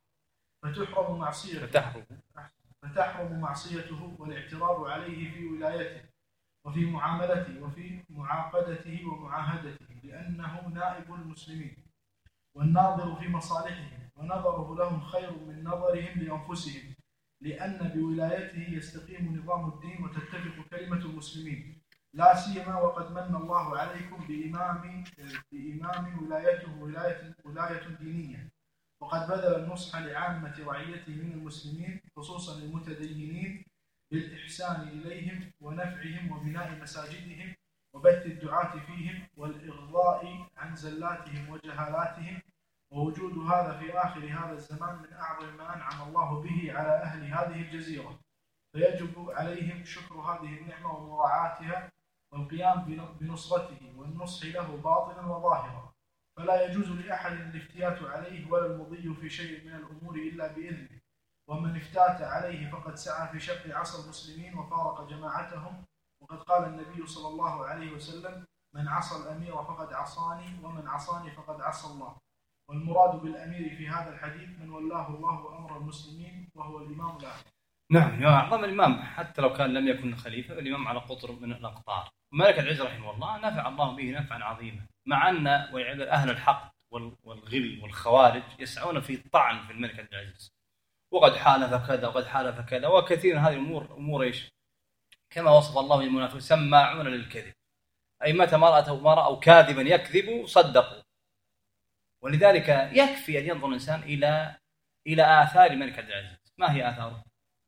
A: فتحرم معصيته والاعتراض عليه في ولايته وفي معاملته وفي معاقدته ومعاهدته، لأنه نائب المسلمين والناظر في مصالحهم، ونظره لهم خير من نظرهم لأنفسهم، لأن بولايته يستقيم نظام الدين وتتفق كلمة المسلمين، لا سيما وقد من الله عليكم بإمام ولايته ولاية دينية، وقد بذل النصح لعامة رعيته من المسلمين خصوصا المتدينين بالإحسان إليهم ونفعهم وبناء مساجدهم وبث الدعاة فيهم والإغضاء عن زلاتهم وجهالاتهم. ووجود هذا في آخر هذا الزمان من أعظم ما أنعم الله به على أهل هذه الجزيرة، فيجب عليهم شكر هذه النعمة ومراعاتها والقيام بنصرته والنصح له باطنا وظاهرا، فلا يجوز لأحد الافتيات عليه ولا المضي في شيء من الأمور إلا بإذنه، ومن افتات عليه فقد سعى في شق عصا المسلمين وفارق جماعتهم، وقد قال النبي صلى الله عليه وسلم: من عصى الأمير فقد عصاني، ومن عصاني فقد عصى الله. والمراد بالأمير في هذا الحديث من ولاه الله أمر المسلمين وهو الإمام الأعظم.
B: نعم، أعظم الإمام حتى لو كان لم يكن خليفة، الإمام على قطر من الأقطار. مالك العز رحمه الله نفع الله به نفعا عظيما، مع أن أهل الحق والغل والخوارج يسعون في الطعن في الملك عبد العزيز، وقد حالف كذا وقد حالف كذا، وكثير من هذه الأمور إيش؟ كما وصف الله المنافقين: سماعون للكذب، أي متى ما رأوا كاذبا يكذب صدقوا. ولذلك يكفي أن ينظر الإنسان إلى آثار الملك عبد العزيز. ما هي آثاره؟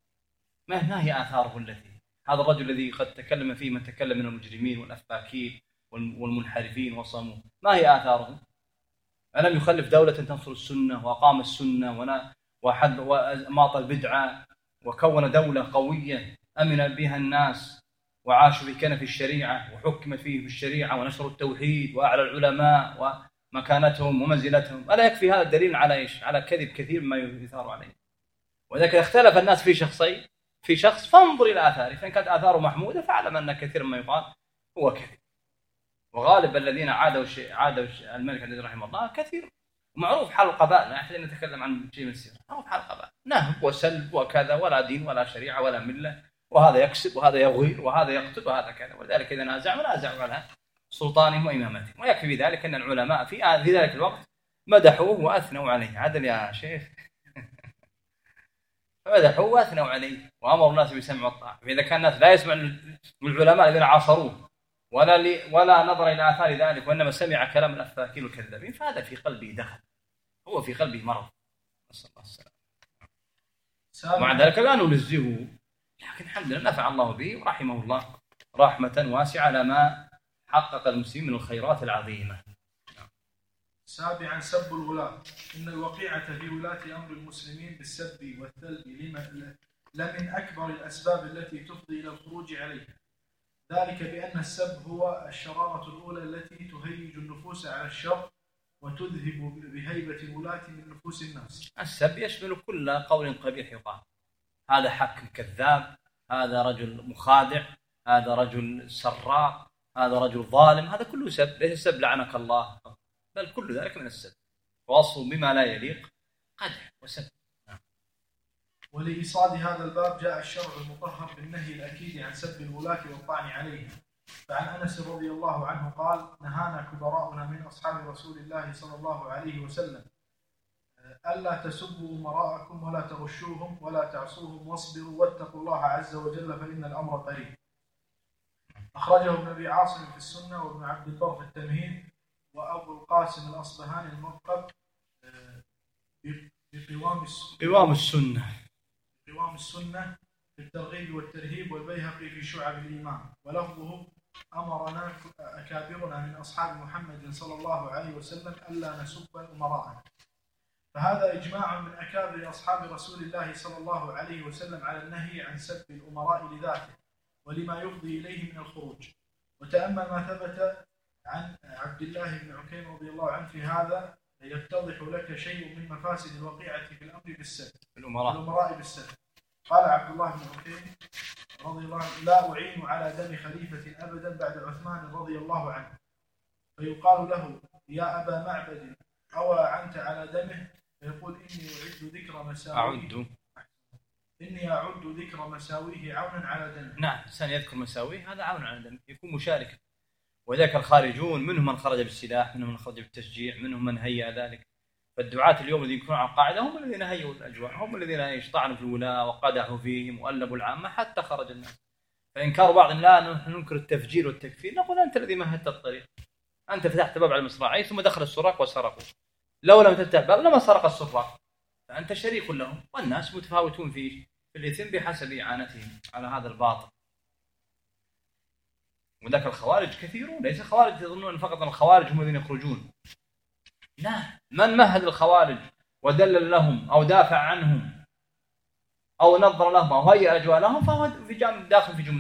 B: ما هي آثاره التي هذا الرجل الذي قد تكلم فيه من تكلم من المجرمين والأفاكين والمنحرفين وصموا، ما هي آثاره؟ ألم يخلف دولة تنصر السنة وأقام السنة وماط البدعة وكون دولة قوية أمن بها الناس وعاشوا في كنف الشريعة وحكم فيه بالشريعة ونشروا التوحيد وأعلى العلماء ومكانتهم ومنزلتهم؟ ألا يكفي هذا الدليل على إيش؟ على كذب كثير مما يثار عليه. وذلك اختلف الناس في شخصين، في شخص فانظر إلى آثاره، فإن كانت آثاره محمودة فاعلم أن كثير ما يقال هو كذب. وغالب الذين عادوا الملك عبد العزيز رحمه الله كثير، ومعروف حال القبائل، لا أحد نتكلم عن شيء من السيرة، معروف حال القبائل نهب وسلب وكذا، ولا دين ولا شريعة ولا ملة، وهذا يكسب وهذا يغير وهذا يقتل وهذا كذا. ولذلك إذا نازعوا على سلطانهم وإمامتهم. ويكفي ذلك أن العلماء في ذلك الوقت مدحوه وأثنوا عليه. عدل يا شيخ مدحوه وأثنوا عليه وأمروا الناس بسمع الطاعة. فإذا كان الناس لا يسمع العلماء الذين عاصروه ولا نظر إلى آثار ذلك، وإنما سمع كلام الأفاكين والكذابين، فهذا في قلبه دخل، هو في قلبه مرض، نسأل الله السلامة. ومع ذلك لا ننزهه، لكن الحمد لله نفع الله به ورحمه الله رحمة واسعة لما حقق المسلمين من الخيرات العظيمة.
A: سابعا سب الولاة. إن الوقيعة في ولاة أمر المسلمين بالسب والثلب لمن أكبر الأسباب التي تفضي إلى الخروج عليها، ذلك بأن السب هو الشرارة الأولى التي تهيج النفوس على الشر وتذهب بهيبة الولاة من نفوس الناس.
B: السب يشمل كل قول قبيح يقال، هذا حاكم كذاب، هذا رجل مخادع، هذا رجل سراق، هذا رجل ظالم، هذا كله سب. ليس السب لعنك الله، بل كل ذلك من السب، ووصف بما لا يليق قدح وسب.
A: ولإيصاد هذا الباب جاء الشرع المطهر بالنهي الأكيد عن سب الولاة والطعن عليهم. فعن أنس رضي الله عنه قال: نهانا كبراؤنا من أصحاب رسول الله صلى الله عليه وسلم ألا تسبوا أمراءكم ولا تغشوهم ولا تعصوهم واصبروا واتقوا الله عز وجل فإن الأمر قريب. أخرجه ابن أبي عاصم في السنة، وابن عبد البر في التمهيد، وأبو القاسم الأصبهاني الملقب بقوام السنة في الترغيب والترهيب، والبيهقي في شعب الإيمان. ولفظه: أمرنا أكابرنا من أصحاب محمد صلى الله عليه وسلم ألا نسب أمراءنا. فهذا إجماع من أكابر أصحاب رسول الله صلى الله عليه وسلم على النهي عن سب الأمراء لذاته ولما يفضي إليه من الخروج. وتأمل ما ثبت عن عبد الله بن عكيم رضي الله عنه في هذا يتضح لك شيء من مفاسد الوقيعة في الأمر بالسب الأمراء بالسب. قال عبد الله بن عكيم رضي الله عنه: لا أعين على دم خليفة أبدا بعد عثمان رضي الله عنه. فيقال له: يا أبا معبد أو أعنت على دمه؟ فيقول: إني أعد ذكر مساويه عونا على دمه.
B: نعم، إنسان يذكر مساويه هذا عون على دمه، يكون مشاركا. وذاك الخارجون منهم من خرج بالسلاح، منهم من خرج بالتشجيع، منهم من هيأ ذلك. فالدعاة اليوم الذين يكونون على القاعدة هم الذين هيئوا الأجواء، هم الذين طعنوا في الولاة وقدحوا فيهم وألبوا العامة حتى خرج الناس. فإنكار بعض لا ننكر التفجير والتكفير، نقول أنت الذي مهدت الطريق، أنت فتحت باب على المصراعي ثم دخل السراق وسرقوا. لو لم تفتح باب لما سرق السراق، فأنت شريك لهم. والناس متفاوتون في الإثم بحسب إعانتهم على هذا الباطل. وذاك الخوارج كثيرون، ليس الخوارج يظنون فقط أن الخوارج هم الذين يخرجون. لا، من مهد الخوارج ودلل لهم أو دافع عنهم أو نظر لهم أو هيئ أجواء لهم فهو داخل في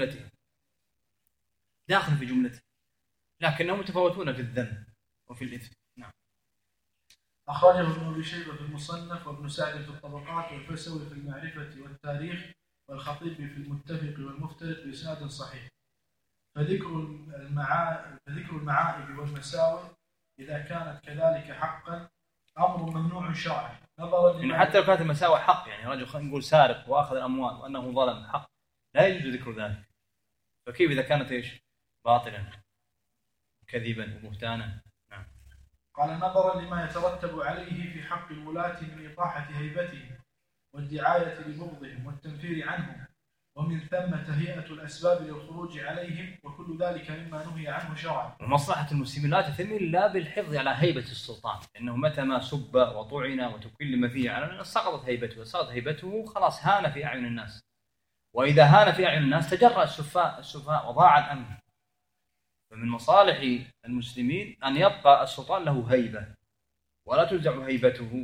B: جملته، لكنهم متفاوتون في الذنب وفي الإثم. نعم.
A: أخرجه ابن أبي شيبة في المصنف، وابن سعد في الطبقات، والفسوي في المعرفة والتاريخ، والخطيب في المتفق والمفترق بإسناد صحيح. فذكر المعائب والمساوئ إذا كانت كذلك حقا أمر ممنوع شرعا، نظرا
B: إنه حتى لو كانت المساوئ حق، يعني رجل خلينا نقول سارق وأخذ الأموال وأنه ظلم حق، لا يجوز ذكر ذلك. فكيف إذا كانت إيش؟ باطلا كذبا وبهتانا. نعم.
A: قال: نظرا لما يترتب عليه في حق الولاة من إطاحة هيبتهم والدعاية لبغضهم والتنفير عنهم، ومن ثم تهيئة الأسباب للخروج عليهم، وكل ذلك مما نهي عنه شرعا.
B: ومصلحة المسلمين لا تتم إلا بالحفظ على هيبة السلطان، لأنه متى ما سب وطعن وتكلم فيه علنا سقطت هيبته، خلاص هان في أعين الناس. وإذا هان في أعين الناس تجرأ السفهاء وضاع الأمن. فمن مصالح المسلمين أن يبقى السلطان له هيبة ولا تنزع هيبته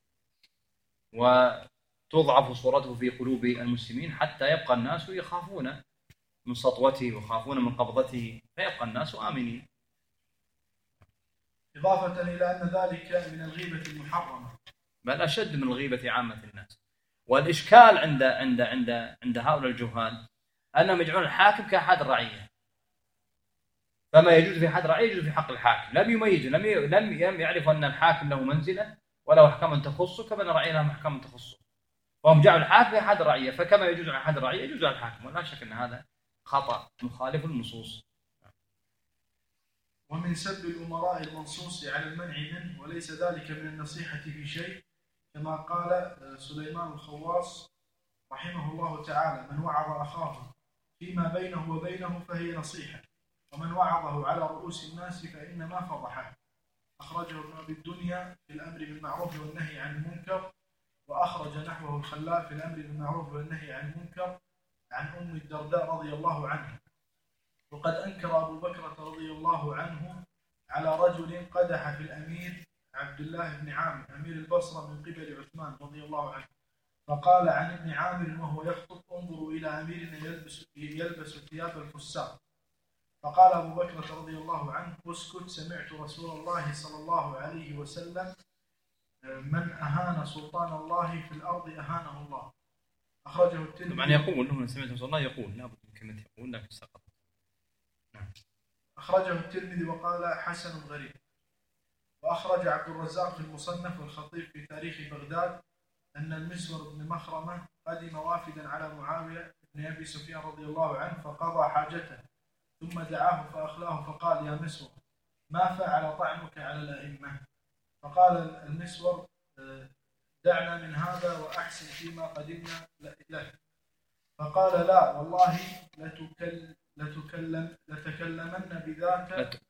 B: وتضعف صورته في قلوب المسلمين، حتى يبقى الناس يخافون من سطوته ويخافون من قبضته، فيبقى الناس آمنين.
A: إضافة إلى أن ذلك من الغيبة المحرمة،
B: بل أشد من الغيبة عامة الناس. والإشكال عند هؤلاء الجهال أنهم يجعلون الحاكم كأحد الرعية، فما يجوز في حد رعية يجوز في حق الحاكم. لم يميزوا، لم يعرفوا أن الحاكم له منزلة وله أحكام تخصه كما أن الرعية لهم أحكام تخصه، وهم جعلوا الحاكم كأحد الرعية، فكما يجوز على أحد الرعية يجوز على الحاكم. ولا شك أن هذا خطأ مخالف للنصوص.
A: ومن سب الأمراء المنصوص على المنع منه، وليس ذلك من النصيحة في شيء، كما قال سليمان الخواص رحمه الله تعالى: من وعظ أخاه فيما بينه وبينه فهي نصيحة، ومن وعظه على رؤوس الناس فإنما فضحه. أخرجه ابن أبي الدنيا في الأمر بالمعروف والنهي عن المنكر، وأخرج نحوه الخلاف في الأمر بالمعروف والنهي عن المنكر عن أم الدرداء رضي الله عنها. وقد أنكر أبو بكر رضي الله عنه على رجل قدح في الأمير عبد الله بن عامر أمير البصرة من قبل عثمان رضي الله عنه، فقال عن ابن عامر وهو يخطب: انظروا إلى أميرنا يلبس ثياب الفساق. فقال أبو بكر رضي الله عنه: اسكت، سمعت رسول الله صلى الله عليه وسلم: من أهان سلطان الله في الأرض أهانه الله. أخرجه الترمذي.
B: طبعا يقول لهم سمعت رسول الله يقول، لا بد من كلمة يقول لكن سقط. نعم.
A: أخرجه الترمذي وقال حسن غريب. وأخرج عبد الرزاق في المصنف والخطيب في تاريخ بغداد أن المسور بن مخرمة قدم وافدا على معاوية بن أبي سفيان رضي الله عنه، فقضى حاجته ثم دعاه فأخلاه فقال: يا مسور، ما فعل طعنك على الأئمة؟ فقال المسور: دعنا من هذا وأحسن فيما قدمنا له. فقال: لا والله لتكلمن بذاك.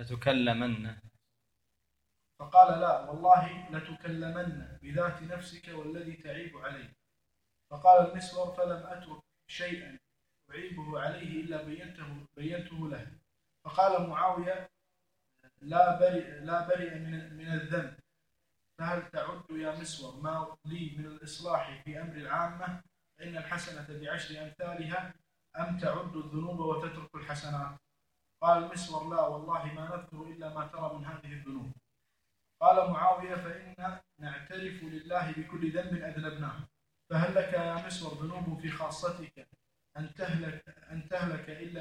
A: فقال: لا والله لتكلمن بذات نفسك والذي تعيب عليه. فقال المسور: فلم أترك شيئا أعيبه عليه إلا بينته له. فقال معاوية: لا برئ من الذنب، فهل تعد يا مسور ما لي من الإصلاح في أمر العامة فإن الحسنة ب10 أمثالها أم تعد الذنوب وتترك الحسنات؟ قال المسور لا والله ما نذكر إلا ما ترى من هذه الذنوب. قال معاوية فإن نعترف لله بكل ذنب أذنبناه، فهل لك يا مسور ذنوب في خاصتك أن تهلك إن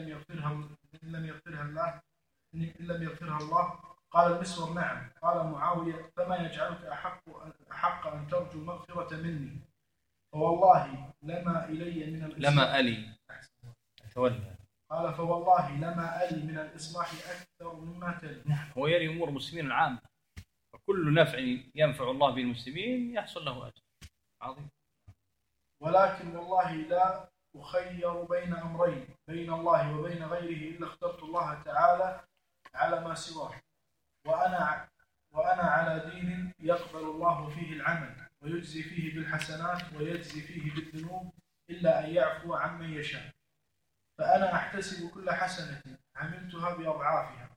A: لم يغفرها الله؟ قال المسور نعم. قال معاوية فما يجعلك أحق أن ترجو المغفرة مني؟ فوالله لما إلي من الإصلاح
B: لما ألي أتولى.
A: قال فوالله لما ألي من الإصلاح أكثر مما تلي.
B: نعم، هو يلي أمور المسلمين العامة، وكل نفع ينفع الله بالمسلمين يحصل له أجر عظيم.
A: ولكن والله لا أخير بين أمرين بين الله وبين غيره إلا اخترت الله تعالى على ما سواه، وأنا على دين يقبل الله فيه العمل ويجزي فيه بالحسنات ويجزي فيه بالذنوب إلا أن يعفو عمن يشاء. فأنا أحتسب كل حسنة عملتها بأضعافها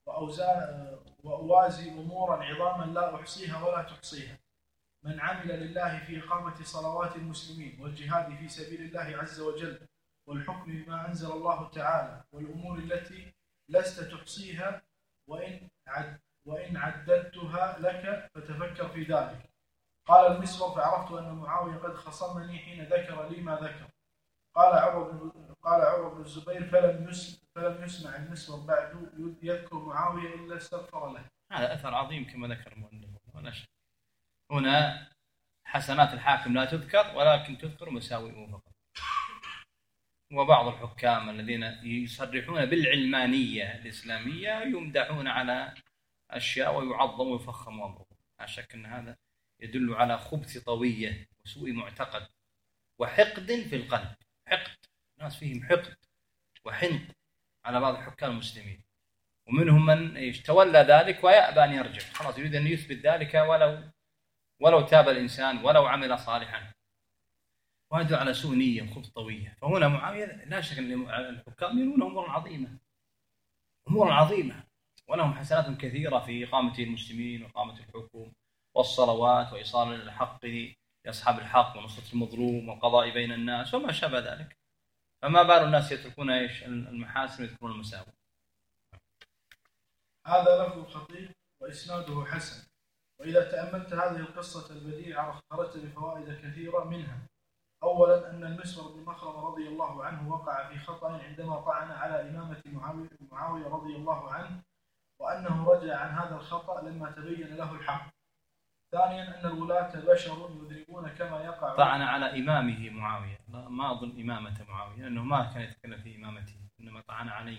A: وأوازي أمورا عظاما لا أحصيها ولا تحصيها. من عمل لله في إقامة صلوات المسلمين والجهاد في سبيل الله عز وجل والحكم بما أنزل الله تعالى والأمور التي لست تحصيها وإن عددتها لك فتفكر في ذلك. قال المسور فعرفت أن معاوية قد خصمني حين ذكر لي ما ذكر. قال عروة بن الزبير فلم يسمع المسور بعد يذكر معاوية إلا استغفر له.
B: هذا أثر عظيم كما ذكر المؤلف. هنا حسنات الحاكم لا تذكر ولكن تذكر مساوئه فقط. وبعض الحكام الذين يصرحون بالعلمانية الإسلامية يمدحون على أشياء ويعظم ويفخم أمره. لا شك أن هذا يدل على خبث طوية وسوء معتقد وحقد في القلب. حقد، الناس فيهم حقد وحنق على بعض الحكام المسلمين، ومنهم من يتولى ذلك ويأبى أن يرجع، خلاص يريد أن يثبت ذلك ولو تاب الإنسان ولو عمل صالحا، وهذا على سوء نية وخبث طوية. فهنا معاوية لا شك أن الحكام ينون أمور عظيمة ولهم حسنات كثيرة في إقامة المسلمين وإقامة الحكم والصلوات وإيصال الحق لأصحاب الحق ونصرة المظلوم والقضاء بين الناس وما شابه ذلك. فما بال الناس يتركون المحاسن ويتركون المساوئ.
A: هذا لفظ الخطيب وإسناده حسن. وإذا تأملت هذه القصة البديعة خرجت بفوائد كثيرة، منها أولا أن المسور بن مخرمة رضي الله عنه وقع في خطأ عندما طعن على إمامة معاوية رضي الله عنه، وأنه رجع عن هذا الخطأ لما تبين له الحق. ثانيا أن الولاة بشر يذنبون كما يقع.
B: طعن على إمامه معاوية، ما أظن إمامة معاوية لأنه ما كان يتكلم في إمامته، إنما طعن عليه،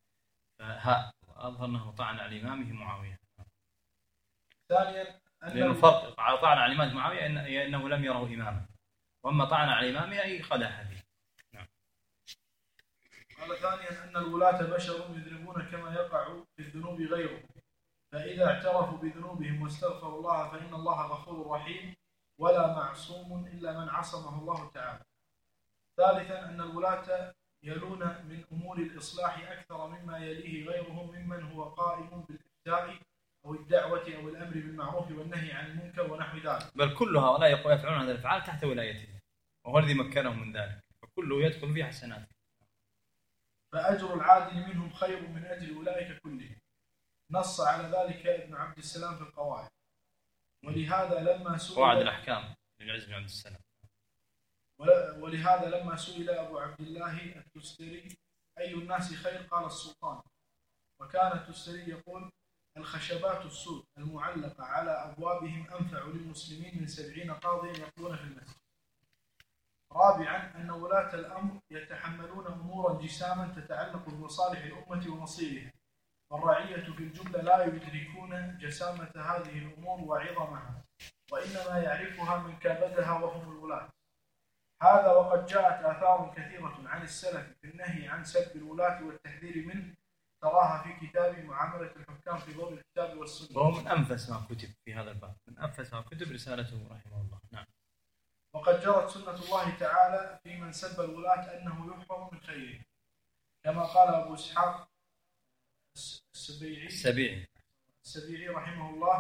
B: أظهر أنه طعن على إمامه معاوية.
A: ثانيا
B: لأن الفرق على طعن على إمامة معاوية إنه لم يره إماما، وأما طعن على إمامه أي قدح به. نعم.
A: قال ثانيا أن الولاة بشر يذنبون كما يقع في الذنوب غيره، فإذا اعترفوا بذنوبهم واستغفروا الله فإن الله غفور رحيم ولا معصوم إلا من عصمه الله تعالى. ثالثا أن الولاة يلون من أمور الإصلاح أكثر مما يليه غيرهم ممن هو قائم بالإفتاء أو الدعوة أو الأمر بالمعروف والنهي عن المنكر ونحو ذلك.
B: بل كل هؤلاء يفعلون هذه الأفعال تحت ولايته، وهو الذي مكنهم من ذلك، فكله يدخل في حسناته.
A: فأجر العادل منهم خير من أجر أولئك كلهم. نص على ذلك ابن عبد السلام في القواعد. ولهذا لما سئل
B: قواعد الأحكام للعز بن عبد السلام.
A: ولهذا لما سئل أبو عبد الله التستري أي الناس خير قال السلطان، وكان التستري يقول الخشبات السود المعلقة على أبوابهم أنفع للمسلمين من 70 قاضيا يقولون في المسجد. رابعا أن ولاة الأمر يتحملون أمورا جساما تتعلق بمصالح الأمة ومصيرها، والرعية في الجملة لا يدركون جسامة هذه الأمور وعظمها، وإنما يعرفها من كابدها وهم الولاة. هذا وقد جاءت آثار كثيرة عن السلف في النهي عن سب الولاة والتحذير منه، تراها في كتاب معاملة الحكام في ضوء الكتاب والسنة.
B: وهو من أنفس ما كتب في هذا الباب، من أنفس ما كتب رسالته رحمه الله. نعم.
A: وقد جرت سنة الله تعالى في من سب الولاة أنه يحرم من خيره، كما قال أبو إسحاق السبيعي رحمه الله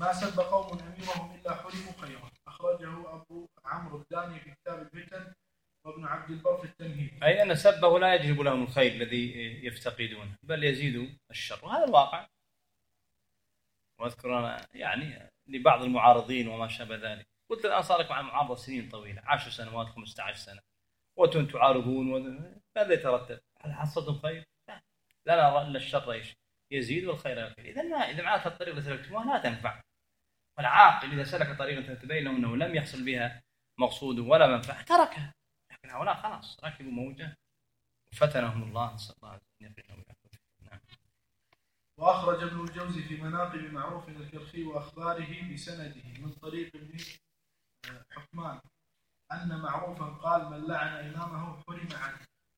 A: ما سب قوم أميرهم إلا حرموا خيرا. أخرجه أبو عمرو الداني في كتاب الفتن، وابن عبد البر في التمهيد.
B: أي أن سبه لا يجلب لهم الخير الذي يفتقدونه، بل يزيد الشر، وهذا الواقع. وأذكر أنا يعني لبعض المعارضين وما شابه ذلك، قلت الآن صار لكم عن معارضة سنين طويلة، 10 سنوات 15 سنة، وأنتم تعارضون، ماذا يترتب؟ هل حصلتم خير؟ لا نرى إلا الشر إيش يزيد والخير يقل. إذا معناتها الطريقة التي سلكتموها لا تنفع. والعاقل إذا سلك طريقة تبين له أنه لم يحصل بها مقصوده ولا منفعة تركها. لكن هؤلاء خلاص ركبوا موجة وفتنهم الله، صلى الله عليه وسلم. نعم.
A: وأخرج ابن الجوزي في مناقب معروف الكرخي وأخباره بسنده من طريق ابن حكمان أن معروفا قال: من لعن إمامه حرم عنه.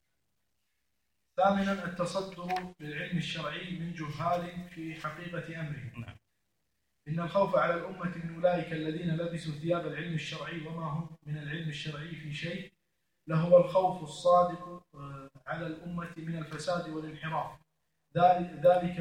A: ثامنا التصدر للعلم الشرعي من جهال في حقيقة أمره.
B: نعم.
A: إن الخوف على الأمة من أولئك الذين لبسوا ثياب العلم الشرعي وما هم من العلم الشرعي في شيء لهو الخوف الصادق على الأمة من الفساد والانحراف، ذلك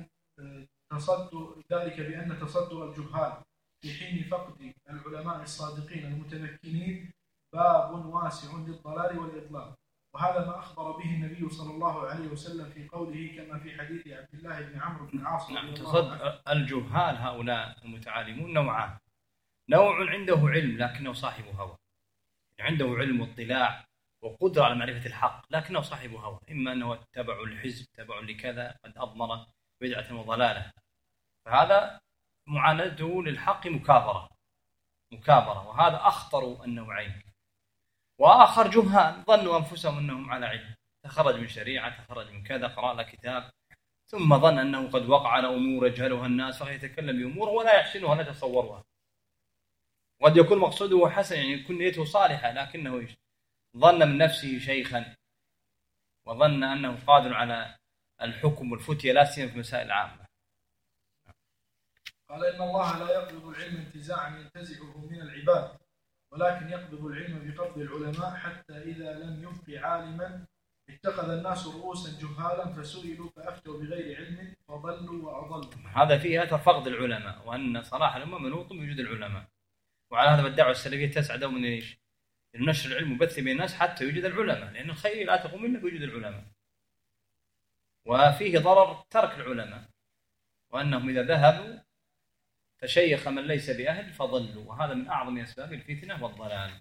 A: بأن تصدر الجهال في حين فقد العلماء الصادقين المتمكنين باب واسع للضلال والإضلال. وهذا ما أخبر به النبي صلى الله عليه وسلم في قوله كما في حديث عبد الله بن عمرو بن العاص.
B: نعم. تصدر الجهال هؤلاء المتعالمون نوعان: نوع عنده علم لكنه صاحب هوى، عنده علم واطلاع وقدرة على معرفة الحق لكنه صاحب هوى، إما أنه تبع الحزب، تبع لكذا، قد أضمر بدعة وضلالة، فهذا معاندته للحق مكابرة، وهذا أخطر النوعين. وآخر جهال ظنوا أنفسهم أنهم على علم، تخرج من شريعة، تخرج من كذا، قرأ له كتاب، ثم ظن أنه قد وقع على أمور يجهلها الناس فيتكلم بأمور ولا يحسنها ولا يتصورها. قد يكون مقصوده حسن، يعني يكون نيته صالحة، لكنه ظن من نفسه شيخا وظن أنه قادر على الحكم والفتية لا سيما في مسائل عامة.
A: قال: إن الله لا يقبض العلم انتزاعا ينتزعه من العباد، ولكن يقبض العلم بقبض العلماء، حتى إذا لم يبق عالما اتخذ الناس رؤوسا جهالا فسئلوا فأفتوا بغير علم فضلوا وأضلوا.
B: هذا فيه أثر فقد العلماء، وأن صلاح الأمة منوط بوجود العلماء. وعلى هذا الدعوة السلفية تسعى دوما إيش؟ نشر العلم وبث بين الناس حتى يوجد العلماء، لأن الخير لا تقوم إلا بوجود العلماء. وفيه ضرر ترك العلماء، وأنهم إذا ذهبوا تشيخ من ليس بأهل فضلوا، وهذا من أعظم أسباب الفتنة والضلال.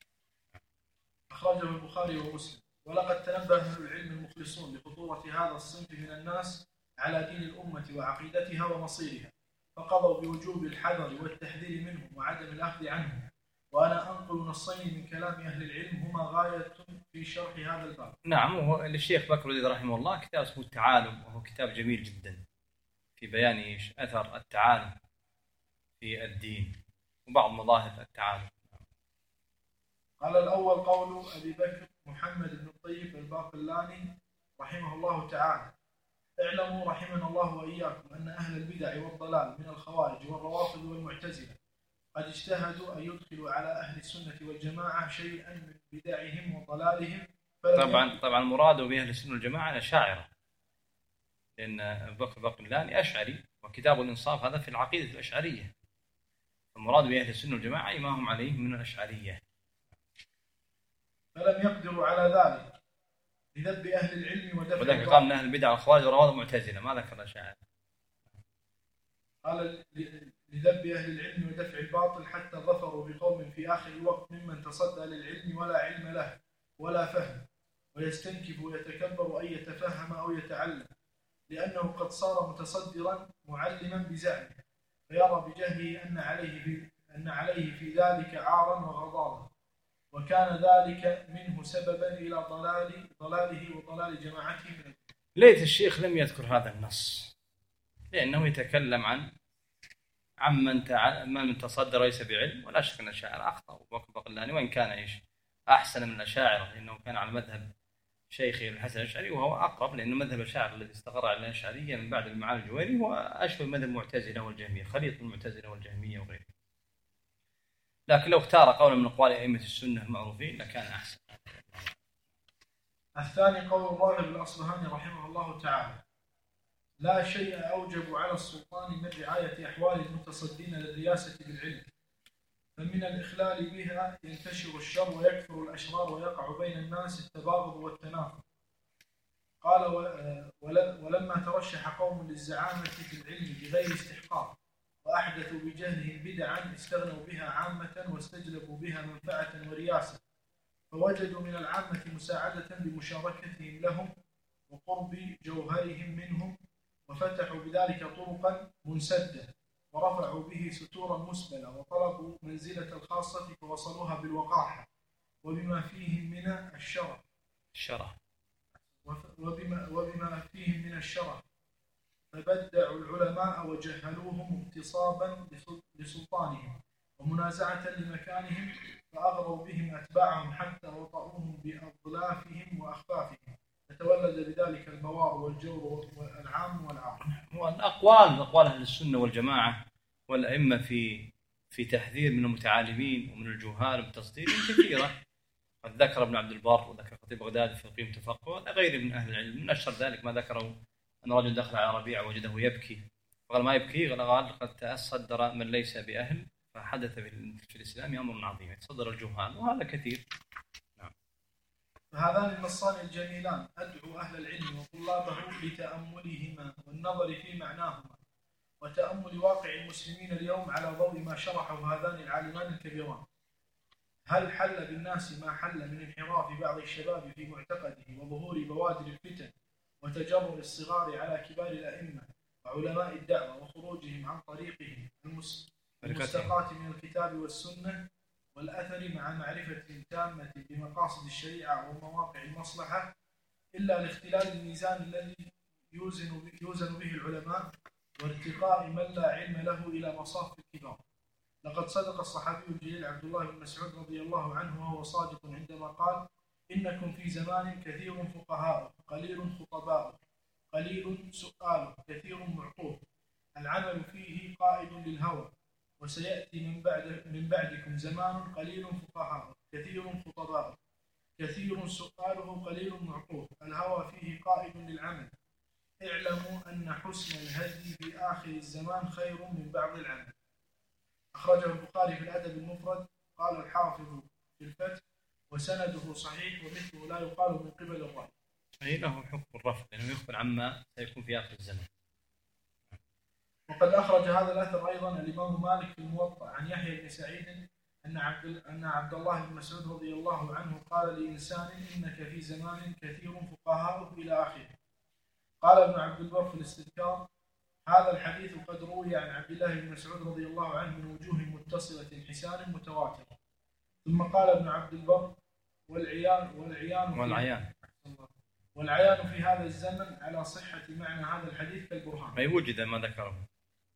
A: أخرجه البخاري ومسلم. ولقد تنبه أهل العلم المخلصون لخطورة هذا الصنف من الناس على دين الأمة وعقيدتها ومصيرها، فقضوا بوجوب الحذر والتحذير منهم وعدم الأخذ عنهم. وأنا أنقل نصين من كلام أهل العلم هما غاية في شرح هذا الباب.
B: نعم. وهو للشيخ بكر الوديد رحمه الله كتاب اسمه التعالم، وهو كتاب جميل جدا في بيان أثر التعالم في الدين وبعض مظاهر التعالم.
A: قال: الأول قول أبي بكر محمد بن الطيب الباقلاني رحمه الله تعالى: اعلموا رحمنا الله وإياكم أن أهل البدع والضلال من الخوارج والروافض والمعتزلة قد اجتهدوا أن يدخلوا على أهل السنة والجماعة شيئا من بدعهم وضلالهم.
B: طبعا المراد بأهل السنة والجماعة الأشاعرة، لأن أبي بكر الباقلاني أشعري، وكتاب الإنصاف هذا في العقيدة الأشعرية. المراد بأهل السنة والجماعة ما هم عليه من الأشعرية.
A: فلم يقدروا على ذلك لذب أهل العلم ودفع
B: الباطل. وذلك قال من أهل البدع والخوارج والروافض المعتزلة، ما ذكر الأشاعرة.
A: قال: لذب أهل العلم ودفع الباطل، حتى ظفروا بقوم في آخر الوقت ممن تصدى للعلم ولا علم له ولا فهم، ويستنكف ويتكبر أن يتفهم أو يتعلم، لأنه قد صار متصدرا معلما بزعمه، فيرى بجهله أن عليه في ذلك عارا وغضاضا، وكان ذلك منه سببا إلى ضلاله وضلال جماعته من.
B: ليت الشيخ لم يذكر هذا النص، لأنه يتكلم عن من تصدر ليس بعلم، ولا شك أن الأشاعرة أخطأوا. أبو بكر الباقلاني وإن كان أحسن من الأشاعرة، لأنه كان على مذهب شيخه الحسن الأشعري، وهو أقرب، لأن مذهب الأشاعرة الذي استقر على الأشعرية من بعد المعالي الجويني هو أشبه مذهب المعتزلة والجهمية، خليط المعتزلة والجهمية وغيره. لكن لو اختار قولا من أقوال أئمة السنة المعروفين لكان أحسن.
A: الثاني قول الراغب الأصبهاني رحمه الله تعالى: لا شيء أوجب على السلطان من رعاية أحوال المتصدين للرياسة بالعلم، فمن الإخلال بها ينتشر الشر ويكثر الأشرار ويقع بين الناس التباغض والتنافر. قال ولما ترشح قوم للزعامة في العلم بغير استحقاق وأحدثوا بجهلهم بدعا استغنوا بها عامة واستجلبوا بها منفعة ورياسة، فوجدوا من العامة مساعدة بمشاركتهم لهم وقرب جوهرهم منهم، وفتحوا بذلك طرقا منسدة ورفعوا به ستورا مسبلة، وطلبوا منزلة الخاصة فوصلوها بالوقاحة وبما فيهم من الشرف وبما فيهم من الشرف، فبدعوا العلماء وجهلوهم اغتصابا لسلطانهم ومنازعة لمكانهم، فأغروا بهم أتباعهم حتى وطئوهم بأضلافهم وأخفافهم، فتولد بذلك البوار والجور والعام والعار.
B: أقوال أهل السنة والجماعة والأئمة في تحذير من المتعالمين ومن الجهال والتصدير كثيرة. قد ذكر ابن عبد البر وذكر خطيب بغداد في قيمة التفقه وغيره من أهل العلم. من أشهر ذلك ما ذكره أن رجل دخل على ربيع وجده يبكي، فقال ما يبكي؟ قال قد تصدر من ليس بأهل، فحدث في الإسلام أمر عظيم، يتصدر الجهال، وهذا كثير.
A: نعم. فهذان النصان الجميلان أدعو أهل العلم وطلابه لتأملهما والنظر في معناهما وتأمل واقع المسلمين اليوم على ضوء ما شرحه هذان العالمان الكبيران. هل حل بالناس ما حل من انحراف بعض الشباب في معتقده وظهور بوادر الفتن وتجرؤ الصغار على كبار الأئمة وعلماء الدعوة وخروجهم عن طريقهم المستقاة من الكتاب والسنة والأثر مع معرفة تامة بمقاصد الشريعة ومواقع المصلحة، إلا لاختلال الميزان الذي يوزن به العلماء وارتقاء من لا علم له إلى مصاف الكبار. لقد صدق الصحابي الجليل عبد الله بن مسعود رضي الله عنه وهو صادق عندما قال: إنكم في زمان كثير فقهاء قليل خطباء قليل سؤال كثير معطوب، العمل فيه قائد للهوى، وسيأتي من بعدكم زمان قليل فقهاء كثير خطباء كثير سؤاله قليل معطوب، الهوى فيه قائد للعمل، اعلموا أن حسن الهدي في آخر الزمان خير من بعض العمل. أخرجه البخاري في الأدب المفرد. قال الحافظ في الفتح: وسنده صحيح ومثله لا يقال من قبل الرأي.
B: أي له حكم الرفع لأنه يخبر عما سيكون في آخر الزمان.
A: وقد أخرج هذا الأثر أيضا الإمام مالك في الموطأ عن يحيى بن سعيد أن عبد الله بن مسعود رضي الله عنه قال لإنسان: إنك في زمان كثير فقهاء إلى آخره. قال ابن عبد البر في الاستذكار: هذا الحديث قد روي عن عبد الله بن مسعود رضي الله عنه من وجوه متصلة حسان متواترة. ثم قال ابن عبد البر: والعيان في هذا الزمن على صحة معنى هذا الحديث كالبرهان.
B: أي وجد ما ذكره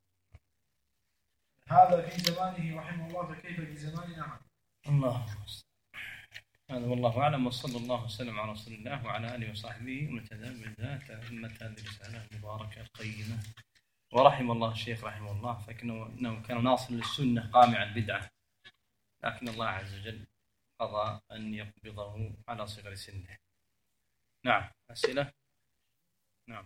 A: هذا في زمانه رحمه الله، فكيف في زماننا هذا؟
B: الله هذا والله أعلم، وصلى الله وسلم على رسول الله وعلى آله وصحبه ومن تبعهم بإحسان إلى هذه الرسالة المباركة القيمة. ورحم الله الشيخ رحمه الله، فإنه كان ناصر للسنة قامع البدعة، لكن الله عز وجل قضى أن يقبضه على صغر سنه. نعم. أسئلة؟ نعم.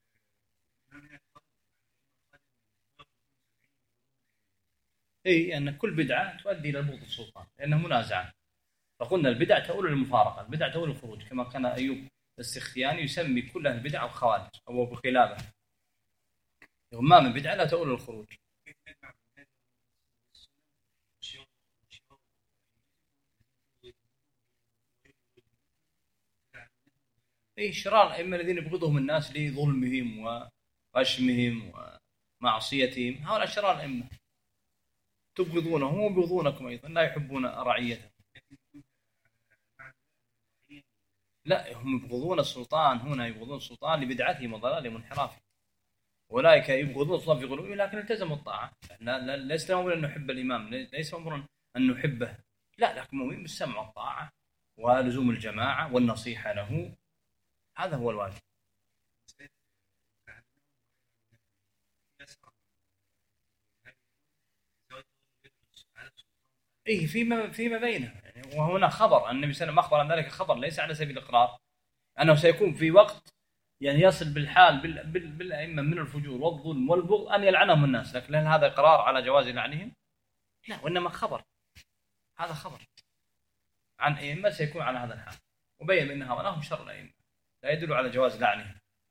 B: أن كل بدعة تؤدي إلى بغض السلطان لأنها منازعة، فقلنا البدع تؤول للمفارقة، البدع تؤول للخروج، كما كان أيوب السختياني يسمي كل أهل البدع الخوارج أو بخلافه. ما من بدعة لا تؤول للخروج. شرار الأئمة الذين يبغضهم الناس لظلمهم وغشمهم ومعصيتهم، هؤلاء شرار الأئمة، تبغضونهم ويبغضونكم أيضا، لا يحبون رعيته. لا، هم يبغضون السلطان، هنا يبغضون السلطان لبدعتهم وضلالهم وانحرافهم، أولئك يبغضون السلطان في قلوبهم لكن التزموا الطاعة. ليس أمر أن نحب الإمام، ليس أمر أن نحبه، لا، لكن مهم السمع والطاعة ولزوم الجماعة والنصيحة له، هذا هو الواجب. فيما بينه يعني، وهنا خبر النبي صلى الله عليه وسلم أخبر عن ذلك، خبر ليس على سبيل الإقرار، أنه سيكون في وقت يعني يصل بالحال بالأئمة من الفجور والظلم والبغض أن يلعنهم الناس، لكن هل هذا إقرار على جواز لعنهم؟ لا، وإنما خبر، هذا خبر عن أئمة سيكون على هذا الحال، وبين أن هؤلاء هم شر الأئمة، لا يدل على جواز لعنهم.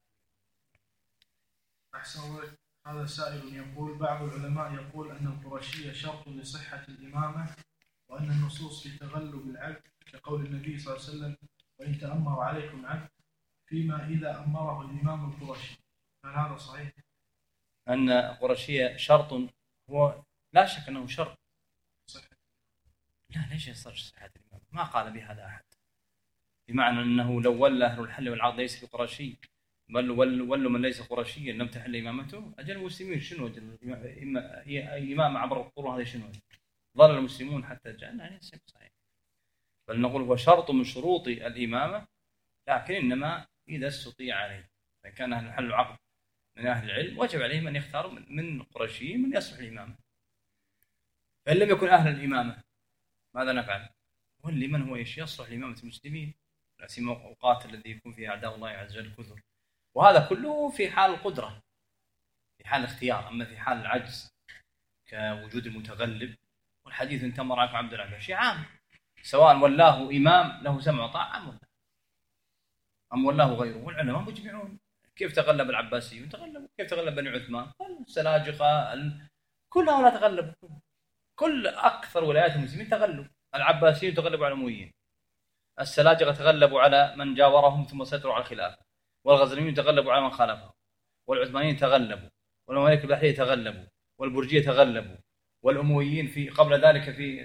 A: أحسن الله. هذا سائل يقول: بعض العلماء يقول أن القرشية شرط لصحة الإمامة، وأن النصوص في تغلب العبد كقول النبي صلى الله عليه وسلم: وإن تأمر عليكم عبد، فيما إذا أمره الإمام القرشي. هل هذا صحيح؟
B: أن القرشية شرط، هو لا شك أنه شرط
A: صحيح.
B: لا، ليش يصير صحة الإمام؟ ما قال بهذا أحد، بمعنى أنه لو ولى أهل الحل والعقد ليس بقرشي، بل ولوا من ليس قرشيا لم تحل إمامته. أجل المسلمين شنو إمام عبر القرون، هذا شنو؟ ظل المسلمون حتى جاءنا، يعني صحيح. بل نقول هو شرط من شروط الإمامة، لكن إنما إذا استطيع عليه، فإن كان أهل الحل والعقد من أهل العلم وجب عليهم أن يختاروا من قرشيين من يصلح الإمامة. فإن لم يكن أهل الإمامة ماذا نفعل؟ ولي من هو يصلح لإمامة المسلمين، لا سيما أوقات الذي يكون فيها أعداء الله عز وجل كثر، وهذا كله في حال القدرة، في حال الاختيار. أما في حال العجز كوجود المتغلب، والحديث إن تمر عليكم عبد العباس شيء عام، سواء ولاه إمام له سمع وطاعة أم ولاه غيره. والعلماء مجمعون كيف تغلب العباسيون، تغلبوا، كيف تغلب بني عثمان، السلاجقة، كل هؤلاء تغلبوا، كل أكثر ولايات المسلمين تغلبوا. العباسيون تغلبوا على الأمويين، السلاجقة تغلبوا على من جاورهم ثم سيطروا على الخلافة، والغزنويين تغلبوا على من خالفهم، والعثمانيين تغلبوا، والممالك البحرية تغلبوا، والبرجية تغلبوا، والأمويين في قبل ذلك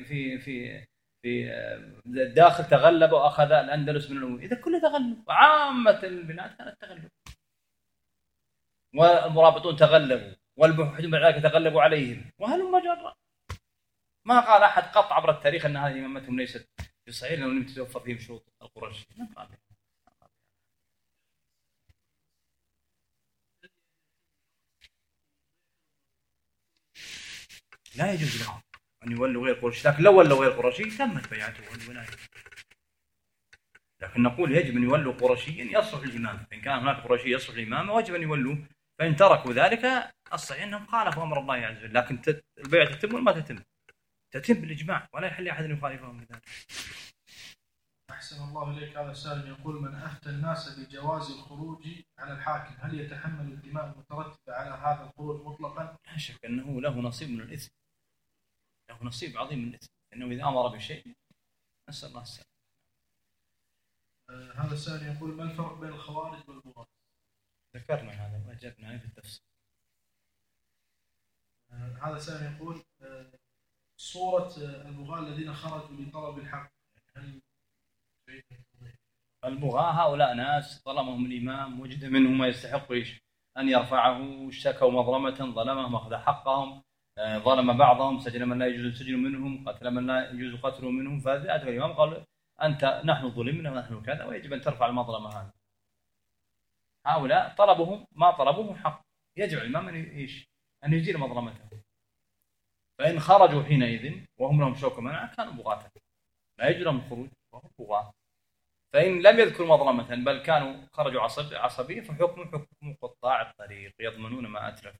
B: في الداخل تغلبوا وأخذ الأندلس من الأمويين. إذا كله تغلب، عامة البلاد كانت تغلب، والمرابطون تغلبوا، والموحدون بالعراق تغلبوا عليهم، وهل مجرى. ما قال أحد قط عبر التاريخ أن هذه إمامتهم ليست بصحيح لأنه لم تتوفر فيهم شروط القرشي. لا يجوز لهم أن يولوا غير قرشي، لكن لو ولوا غير قرشي تمت بيعته والولاية. لكن نقول يجب أن يولوا قرشيا يصلح الإمامة، فإن كان هناك قرشي يصلح الإمامة واجب أن يولوا، فإن تركوا ذلك الصحيح أنهم خالفوا أمر الله عز وجل. لكن البيعة تتم ولا ما تتم بالإجماع، ولا يحل أحد أن يخالفهم بذلك.
A: أحسن الله إليك. هذا سائل يقول: من أفتى الناس بجواز الخروج على الحاكم، هل يتحمل الدماء المترتبة على هذا الخروج مطلقا؟
B: لا شك أنه له نصيب من الإثم، له نصيب عظيم من الإثم، إنه إذا أمر بشيء. نسأل الله السلامة.
A: هذا السائل يقول: ما الفرق بين الخوارج والبغاة؟
B: ذكرنا هذا وأجبنا عليه في التفسير.
A: هذا السائل يقول: صورة البغاة الذين خرجوا لطلب الحق،
B: البغاة هؤلاء ناس ظلمهم الإمام، وجد منهم ما يستحق أن يرفعه، اشتكوا مظلمة ظلمهم أخذ حقهم، ظلم بعضهم، سجن من لا يجوز السجن منهم، قتل من لا يجوز قتله منهم، فأتى الإمام قال: أنت نحن ظلمنا ونحن كذا، ويجب أن ترفع المظلمة هذه. هؤلاء طلبهم ما طلبوه حق، يجب الإمام أن يزيل مظلمته. فإن خرجوا حينئذ وهم لهم شوك منع كانوا بغاة، لا يجوز لهم الخروج وهم بغاة. فإن لم يذكروا مظلمة بل كانوا خرجوا عصبية فحكم قطاع الطريق، يضمنون ما أتلف.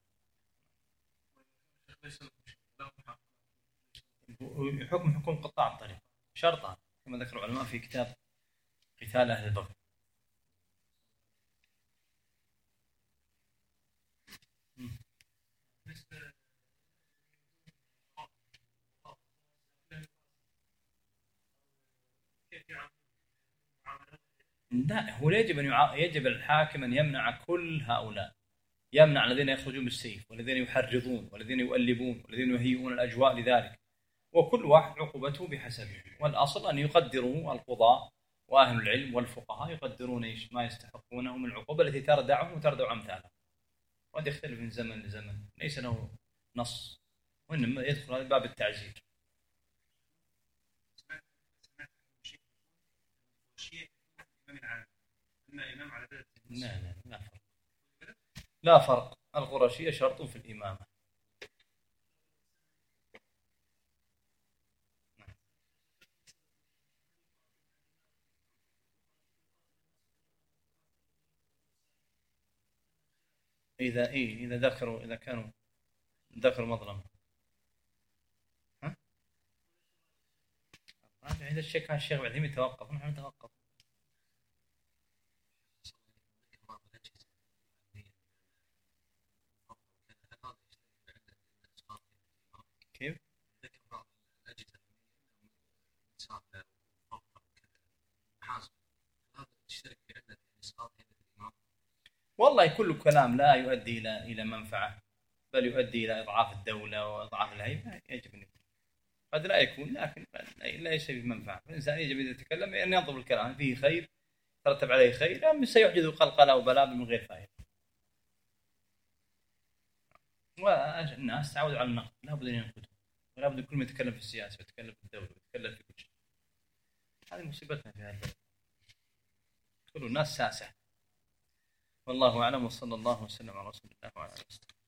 B: حكم قطاع الطريق شرطا كما ذكر العلماء في كتاب قتال أهل البغي. لا، هو يجب الحاكم أن يمنع كل هؤلاء، يمنع الذين يخرجون بالسيف، والذين يحرضون، والذين يؤلبون، والذين يهيئون الأجواء لذلك، وكل واحد عقوبته بحسبه. والأصل أن يقدروا القضاء وأهل العلم والفقهاء يقدرون ما يستحقونه من العقوبة التي تردعهم وتردع أمثالهم، وقد يختلف من زمن لزمن، ليس له نص، وإنما يدخل هذا باب التعزير. لا فرق. القرشية شرط في الإمامة. إذا ذكروا، إذا كانوا ذكروا مظلمة. ها؟ إذا الشيء كان الشيخ بعدين يتوقف، نحن نتوقف. كيف؟ والله كل كلام لا يؤدي إلى منفعة، بل يؤدي إلى إضعاف الدولة وإضعاف الهيبة يجب أن يكون. قد لا يكون، لكن ليس بمنفعة. الإنسان يجب إذا يتكلم أن ينظر الكلام فيه خير ترتب عليه خير، أم سيحدث قلقلة وبلاء من غير فائدة. والناس تعودوا على النقد، لا بد أن ينقدوا، ولا بد كل ما يتكلم في السياسة ويتكلم في الدولة ويتكلم في كل شيء. هذه مصيبتنا في هذا البلد، كل الناس ساسة. والله أعلم، وصلى الله وسلم على رسول الله وعلى آله وصحبه.